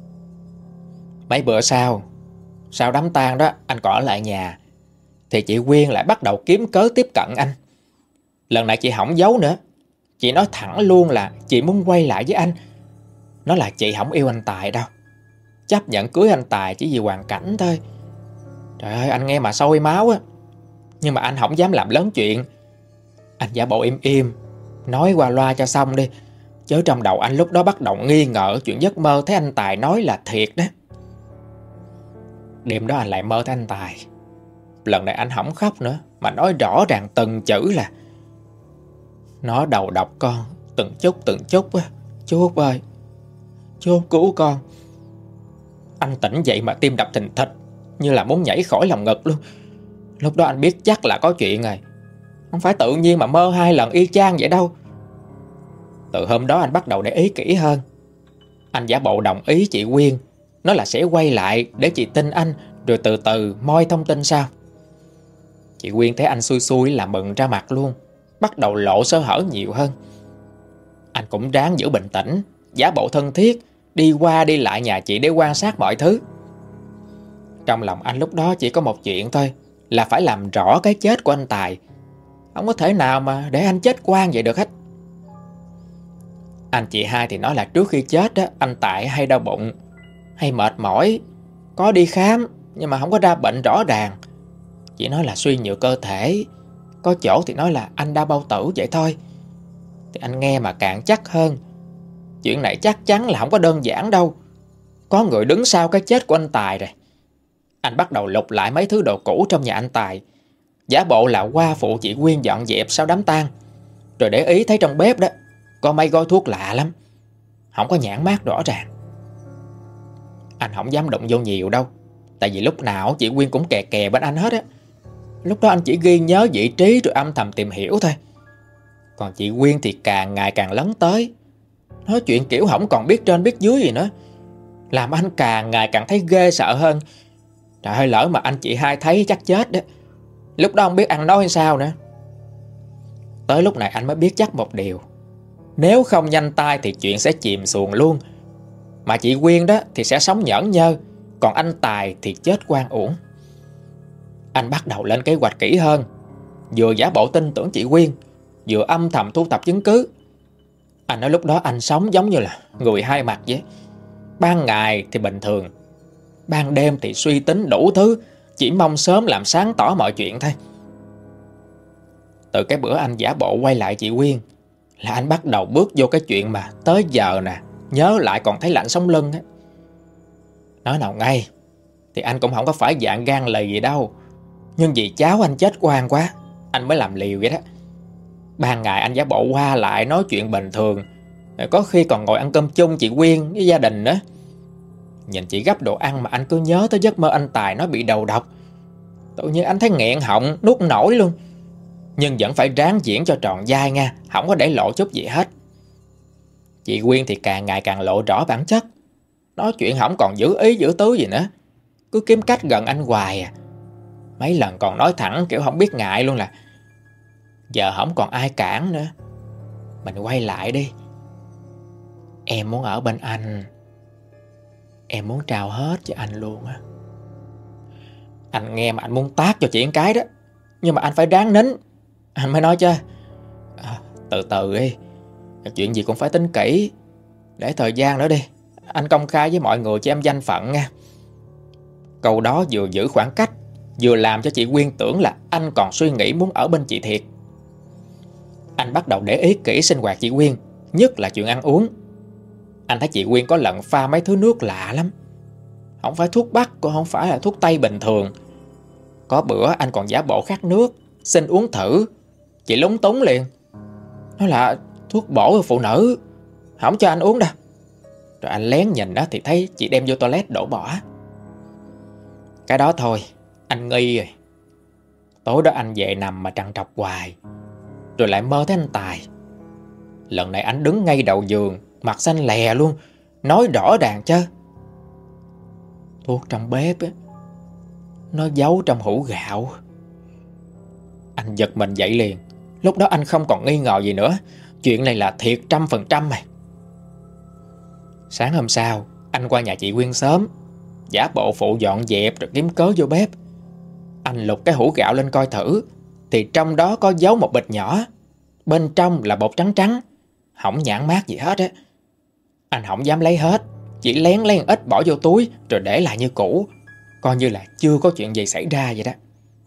Mấy bữa sau, sau đám tang đó anh còn ở lại nhà, thì chị Quyên lại bắt đầu kiếm cớ tiếp cận anh. Lần này chị không giấu nữa, chị nói thẳng luôn là chị muốn quay lại với anh. Nói là chị không yêu anh Tài đâu, chấp nhận cưới anh Tài chỉ vì hoàn cảnh thôi. Trời ơi, anh nghe mà sôi máu á. Nhưng mà anh không dám làm lớn chuyện. Anh giả bộ im im, nói qua loa cho xong đi, chứ trong đầu anh lúc đó bắt đầu nghi ngờ chuyện giấc mơ thấy anh Tài nói là thiệt đó. Đêm đó anh lại mơ thấy anh Tài. Lần này anh không khóc nữa, mà nói rõ ràng từng chữ là: "Nó đầu độc con từng chút từng chút á, chú Út ơi, chú Út cứu con." Anh tỉnh dậy mà tim đập thình thịch, như là muốn nhảy khỏi lòng ngực luôn. Lúc đó anh biết chắc là có chuyện rồi. Không phải tự nhiên mà mơ hai lần y chang vậy đâu. Từ hôm đó anh bắt đầu để ý kỹ hơn. Anh giả bộ đồng ý chị Quyên, nói là sẽ quay lại để chị tin anh, rồi từ từ moi thông tin sau. Chị Quyên thấy anh xui xui là mừng ra mặt luôn, bắt đầu lộ sơ hở nhiều hơn. Anh cũng ráng giữ bình tĩnh, giả bộ thân thiết, đi qua đi lại nhà chị để quan sát mọi thứ. Trong lòng anh lúc đó chỉ có một chuyện thôi, là phải làm rõ cái chết của anh Tài. Không có thể nào mà để anh chết oan vậy được hết. Anh chị hai thì nói là trước khi chết á, anh Tài hay đau bụng, hay mệt mỏi, có đi khám nhưng mà không có ra bệnh rõ ràng. Chỉ nói là suy nhược cơ thể, có chỗ thì nói là anh đau bao tử vậy thôi. Thì anh nghe mà càng chắc hơn. Chuyện này chắc chắn là không có đơn giản đâu. Có người đứng sau cái chết của anh Tài rồi. Anh bắt đầu lục lại mấy thứ đồ cũ trong nhà anh Tài, giả bộ là qua phụ chị Quyên dọn dẹp sau đám tang. Rồi để ý thấy trong bếp đó có mấy gói thuốc lạ lắm, không có nhãn mác rõ ràng. Anh không dám đụng vô nhiều đâu, tại vì lúc nào chị Quyên cũng kè kè bên anh hết á. Lúc đó anh chỉ ghi nhớ vị trí rồi âm thầm tìm hiểu thôi. Còn chị Quyên thì càng ngày càng lấn tới, nói chuyện kiểu không còn biết trên biết dưới gì nữa, làm anh càng ngày càng thấy ghê sợ hơn. Trời ơi, lỡ mà anh chị hai thấy chắc chết đó. Lúc đó không biết ăn nói sao nữa. Tới lúc này anh mới biết chắc một điều, nếu không nhanh tay thì chuyện sẽ chìm xuồng luôn. Mà chị Quyên đó thì sẽ sống nhởn nhơ, còn anh Tài thì chết oan uổng. Anh bắt đầu lên kế hoạch kỹ hơn, vừa giả bộ tin tưởng chị Quyên, vừa âm thầm thu thập chứng cứ. Anh nói lúc đó anh sống giống như là người hai mặt vậy. Ban ngày thì bình thường, ban đêm thì suy tính đủ thứ, chỉ mong sớm làm sáng tỏ mọi chuyện thôi. Từ cái bữa anh giả bộ quay lại chị Quyên là anh bắt đầu bước vô cái chuyện mà tới giờ nè, nhớ lại còn thấy lạnh sống lưng á. Nói nào ngay thì anh cũng không có phải dạng gan lì gì đâu, nhưng vì cháu anh chết oan quá, anh mới làm liều vậy đó. Ban ngày anh giả bộ qua lại nói chuyện bình thường, có khi còn ngồi ăn cơm chung chị Quyên với gia đình nữa. Nhìn chị gắp đồ ăn mà anh cứ nhớ tới giấc mơ anh Tài nó bị đầu độc. Tự nhiên anh thấy nghẹn họng, nuốt nổi luôn. Nhưng vẫn phải ráng diễn cho tròn vai nha, không có để lộ chút gì hết. Chị Quyên thì càng ngày càng lộ rõ bản chất, nói chuyện không còn giữ ý giữ tứ gì nữa, cứ kiếm cách gần anh hoài à. Mấy lần còn nói thẳng kiểu không biết ngại luôn là giờ không còn ai cản nữa, mình quay lại đi. Em muốn ở bên anh, em muốn trao hết cho anh luôn á. Anh nghe mà anh muốn tát cho chị một cái đó, nhưng mà anh phải ráng nín. Anh mới nói chứ à, từ từ đi, chuyện gì cũng phải tính kỹ, để thời gian nữa đi, anh công khai với mọi người cho em danh phận nha. Câu đó vừa giữ khoảng cách, vừa làm cho chị Quyên tưởng là anh còn suy nghĩ muốn ở bên chị thiệt. Anh bắt đầu để ý kỹ sinh hoạt chị Quyên, nhất là chuyện ăn uống. Anh thấy chị Quyên có lần pha mấy thứ nước lạ lắm, không phải thuốc bắc, cũng không phải là thuốc tây bình thường. Có bữa anh còn giả bộ khát nước, xin uống thử. Chị lúng túng liền, nói là thuốc bổ cho phụ nữ, không cho anh uống đâu. Rồi anh lén nhìn đó thì thấy chị đem vô toilet đổ bỏ. Cái đó thôi, anh nghi rồi. Tối đó anh về nằm mà trằn trọc hoài, rồi lại mơ thấy anh Tài. Lần này anh đứng ngay đầu giường, mặt xanh lè luôn, nói rõ ràng chứ. Thuốc trong bếp á, nó giấu trong hũ gạo. Anh giật mình dậy liền. Lúc đó anh không còn nghi ngờ gì nữa, chuyện này là thiệt trăm phần trăm mày. Sáng hôm sau, anh qua nhà chị Quyên sớm, giả bộ phụ dọn dẹp rồi kiếm cớ vô bếp. Anh lục cái hũ gạo lên coi thử, thì trong đó có giấu một bịch nhỏ, bên trong là bột trắng trắng, không nhãn mác gì hết á. Anh không dám lấy hết, chỉ lén lấy một ít bỏ vô túi rồi để lại như cũ, coi như là chưa có chuyện gì xảy ra vậy đó.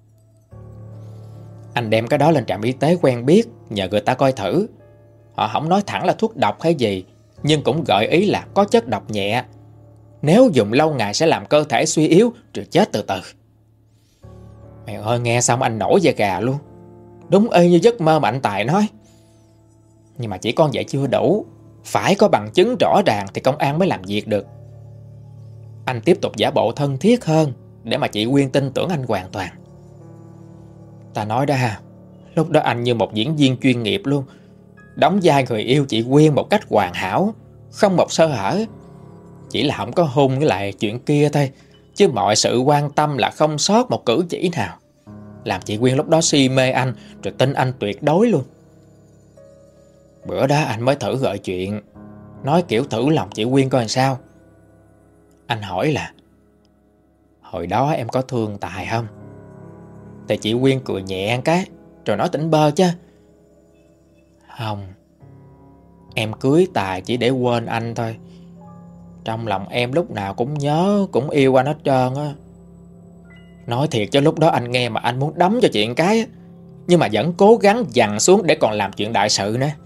Anh đem cái đó lên trạm y tế quen biết, nhờ người ta coi thử. Họ không nói thẳng là thuốc độc hay gì, nhưng cũng gợi ý là có chất độc nhẹ, nếu dùng lâu ngày sẽ làm cơ thể suy yếu rồi chết từ từ. Mẹ ơi, nghe xong anh nổi da gà luôn. Đúng y như giấc mơ mà anh Tài nói. Nhưng mà chỉ con vậy chưa đủ, phải có bằng chứng rõ ràng thì công an mới làm việc được. Anh tiếp tục giả bộ thân thiết hơn để mà chị Quyên tin tưởng anh hoàn toàn. Ta nói đó ha, lúc đó anh như một diễn viên chuyên nghiệp luôn, đóng vai người yêu chị Quyên một cách hoàn hảo, không một sơ hở. Chỉ là không có hôn với lại chuyện kia thôi, chứ mọi sự quan tâm là không sót một cử chỉ nào, làm chị Quyên lúc đó si mê anh, rồi tin anh tuyệt đối luôn. Bữa đó anh mới thử gợi chuyện, nói kiểu thử lòng chị Quyên coi làm sao. Anh hỏi là hồi đó em có thương Tài không? Thì chị Quyên cười nhẹ cái, rồi nói tỉnh bơ chứ: Không, em cưới Tài chỉ để quên anh thôi. Trong lòng em lúc nào cũng nhớ, cũng yêu anh hết trơn á. Nói thiệt chứ lúc đó anh nghe mà anh muốn đấm cho chuyện cái, nhưng mà vẫn cố gắng dằn xuống để còn làm chuyện đại sự nữa.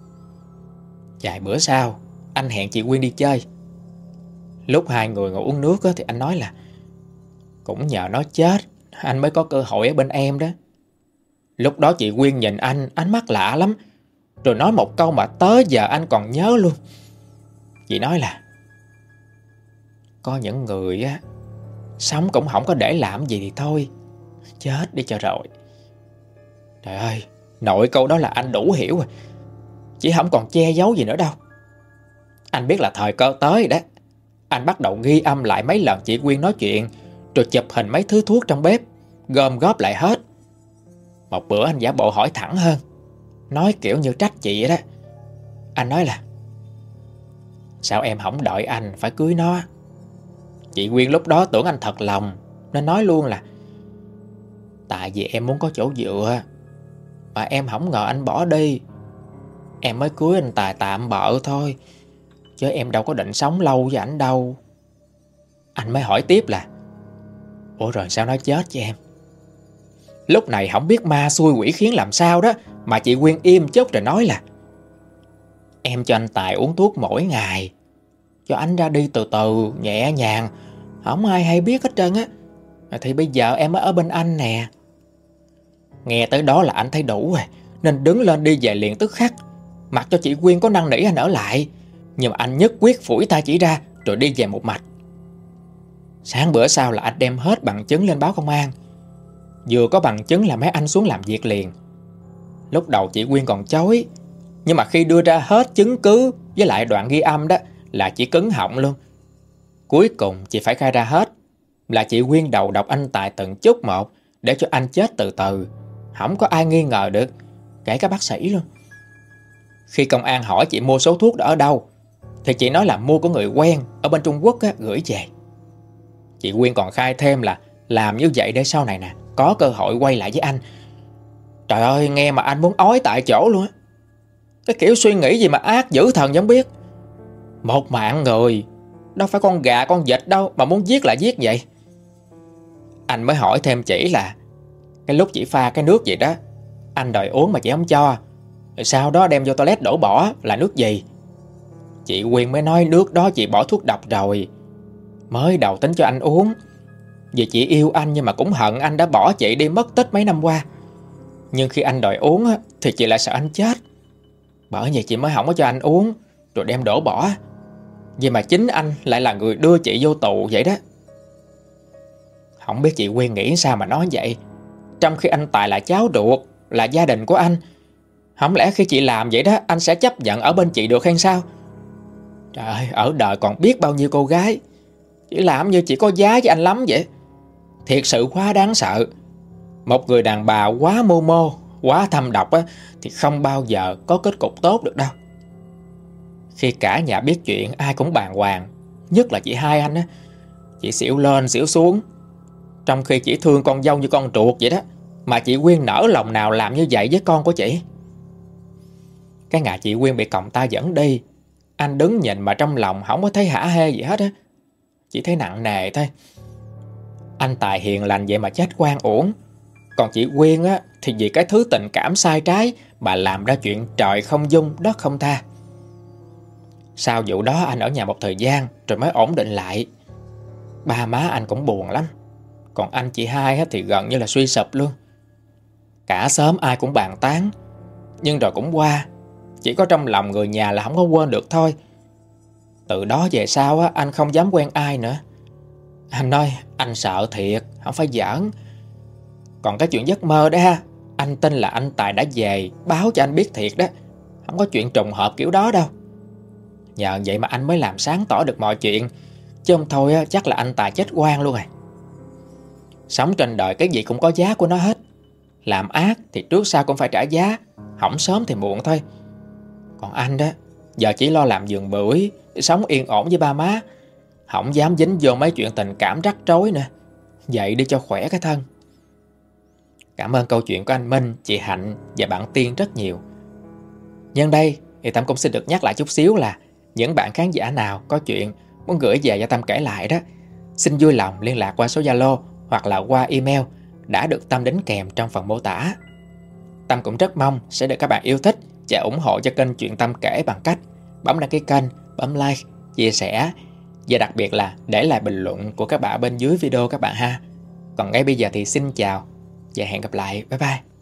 Vài bữa sau, anh hẹn chị Quyên đi chơi. Lúc hai người ngồi uống nước á, thì anh nói là cũng nhờ nó chết anh mới có cơ hội ở bên em đó. Lúc đó chị Quyên nhìn anh ánh mắt lạ lắm, rồi nói một câu mà tới giờ anh còn nhớ luôn. Chị nói là có những người á, sống cũng không có để làm gì thì thôi, chết đi cho rồi. Trời ơi, nội câu đó là anh đủ hiểu rồi, chỉ không còn che giấu gì nữa đâu. Anh biết là thời cơ tới rồi đó. Anh bắt đầu ghi âm lại mấy lần chị Quyên nói chuyện, rồi chụp hình mấy thứ thuốc trong bếp, gom góp lại hết. Một bữa anh giả bộ hỏi thẳng hơn, nói kiểu như trách chị vậy đó. Anh nói là sao em không đợi anh phải cưới nó? Chị Quyên lúc đó tưởng anh thật lòng, nên nói luôn là tại vì em muốn có chỗ dựa, mà em không ngờ anh bỏ đi, em mới cưới anh Tài tạm bợ thôi, chứ em đâu có định sống lâu với ảnh đâu. Anh mới hỏi tiếp là ủa rồi sao nó chết với em? Lúc này không biết ma xui quỷ khiến làm sao đó, mà chị Quyên im chút rồi nói là em cho anh Tài uống thuốc mỗi ngày, cho anh ra đi từ từ, nhẹ nhàng, không ai hay biết hết trơn á. Thì bây giờ em mới ở bên anh nè. Nghe tới đó là anh thấy đủ rồi, nên đứng lên đi về liền tức khắc, mặc cho chị Quyên có năn nỉ anh ở lại. Nhưng mà anh nhất quyết phủi tay chỉ ra, rồi đi về một mạch. Sáng bữa sau là anh đem hết bằng chứng lên báo công an. Vừa có bằng chứng là mấy anh xuống làm việc liền. Lúc đầu chị Quyên còn chối, nhưng mà khi đưa ra hết chứng cứ với lại đoạn ghi âm đó là chị cứng họng luôn. Cuối cùng chị phải khai ra hết là chị Quyên đầu độc anh Tài từng chút một, để cho anh chết từ từ, không có ai nghi ngờ được, kể cả bác sĩ luôn. Khi công an hỏi chị mua số thuốc đó ở đâu, thì chị nói là mua của người quen ở bên Trung Quốc á, gửi về. Chị Quyên còn khai thêm là làm như vậy để sau này nè có cơ hội quay lại với anh. Trời ơi, nghe mà anh muốn ói tại chỗ luôn á. Cái kiểu suy nghĩ gì mà ác dữ thần giống biết. Một mạng người, đâu phải con gà con vịt đâu mà muốn giết là giết vậy. Anh mới hỏi thêm chị là cái lúc chị pha cái nước gì đó, anh đòi uống mà chị không cho, rồi sau đó đem vô toilet đổ bỏ là nước gì? Chị Quyên mới nói nước đó chị bỏ thuốc độc rồi, mới đầu tính cho anh uống, vì chị yêu anh nhưng mà cũng hận anh đã bỏ chị đi mất tích mấy năm qua. Nhưng khi anh đòi uống á, thì chị lại sợ anh chết, bởi vậy chị mới không có cho anh uống, rồi đem đổ bỏ. Vì mà chính anh lại là người đưa chị vô tù vậy đó. Không biết chị Quyên nghĩ sao mà nói vậy, trong khi anh Tài là cháu ruột, là gia đình của anh. Không lẽ khi chị làm vậy đó, anh sẽ chấp nhận ở bên chị được hay sao? Trời ơi, ở đời còn biết bao nhiêu cô gái chỉ làm như chị có giá với anh lắm vậy. Thiệt sự quá đáng sợ. Một người đàn bà quá mưu mô, quá thâm độc á, thì không bao giờ có kết cục tốt được đâu. Khi cả nhà biết chuyện, ai cũng bàng hoàng, nhất là chị hai anh á. Chị xỉu lên xỉu xuống, trong khi chỉ thương con dâu như con ruột vậy đó, mà chị Quyên nỡ lòng nào làm như vậy với con của chị. Cái ngày chị Quyên bị còng tay dẫn đi, anh đứng nhìn mà trong lòng không có thấy hả hê gì hết á, chỉ thấy nặng nề thôi. Anh Tài hiền lành vậy mà chết oan uổng, còn chị Quyên á thì vì cái thứ tình cảm sai trái mà làm ra chuyện trời không dung đất không tha. Sau vụ đó anh ở nhà một thời gian rồi mới ổn định lại. Ba má anh cũng buồn lắm, còn anh chị hai á thì gần như là suy sụp luôn. Cả xóm ai cũng bàn tán, nhưng rồi cũng qua, chỉ có trong lòng người nhà là không có quên được thôi. Từ đó về sau á, anh không dám quen ai nữa, Anh nói anh sợ thiệt, không phải giỡn. Còn cái chuyện giấc mơ đó ha, anh tin là anh Tài đã về báo cho anh biết thiệt đó. Không có chuyện trùng hợp kiểu đó đâu. Nhờ vậy mà anh mới làm sáng tỏ được mọi chuyện, chứ không thôi á, chắc là anh Tài chết oan luôn rồi. Sống trên đời cái gì cũng có giá của nó hết. Làm ác thì trước sau cũng phải trả giá, hỏng sớm thì muộn thôi. Còn anh đó, giờ chỉ lo làm giường bưởi, sống yên ổn với ba má, không dám dính vô mấy chuyện tình cảm rắc rối nữa. Vậy đi cho khỏe cái thân. Cảm ơn câu chuyện của anh Minh, chị Hạnh và bạn Tiên rất nhiều. Nhân đây thì Tâm cũng xin được nhắc lại chút xíu là những bạn khán giả nào có chuyện muốn gửi về cho Tâm kể lại đó, xin vui lòng liên lạc qua số Zalo hoặc là qua email đã được Tâm đính kèm trong phần mô tả. Tâm cũng rất mong sẽ được các bạn yêu thích và ủng hộ cho kênh Chuyện Tâm Kể bằng cách bấm đăng ký kênh, bấm like, chia sẻ và đặc biệt là để lại bình luận của các bạn bên dưới video các bạn ha. Còn ngay bây giờ thì xin chào và hẹn gặp lại. Bye bye.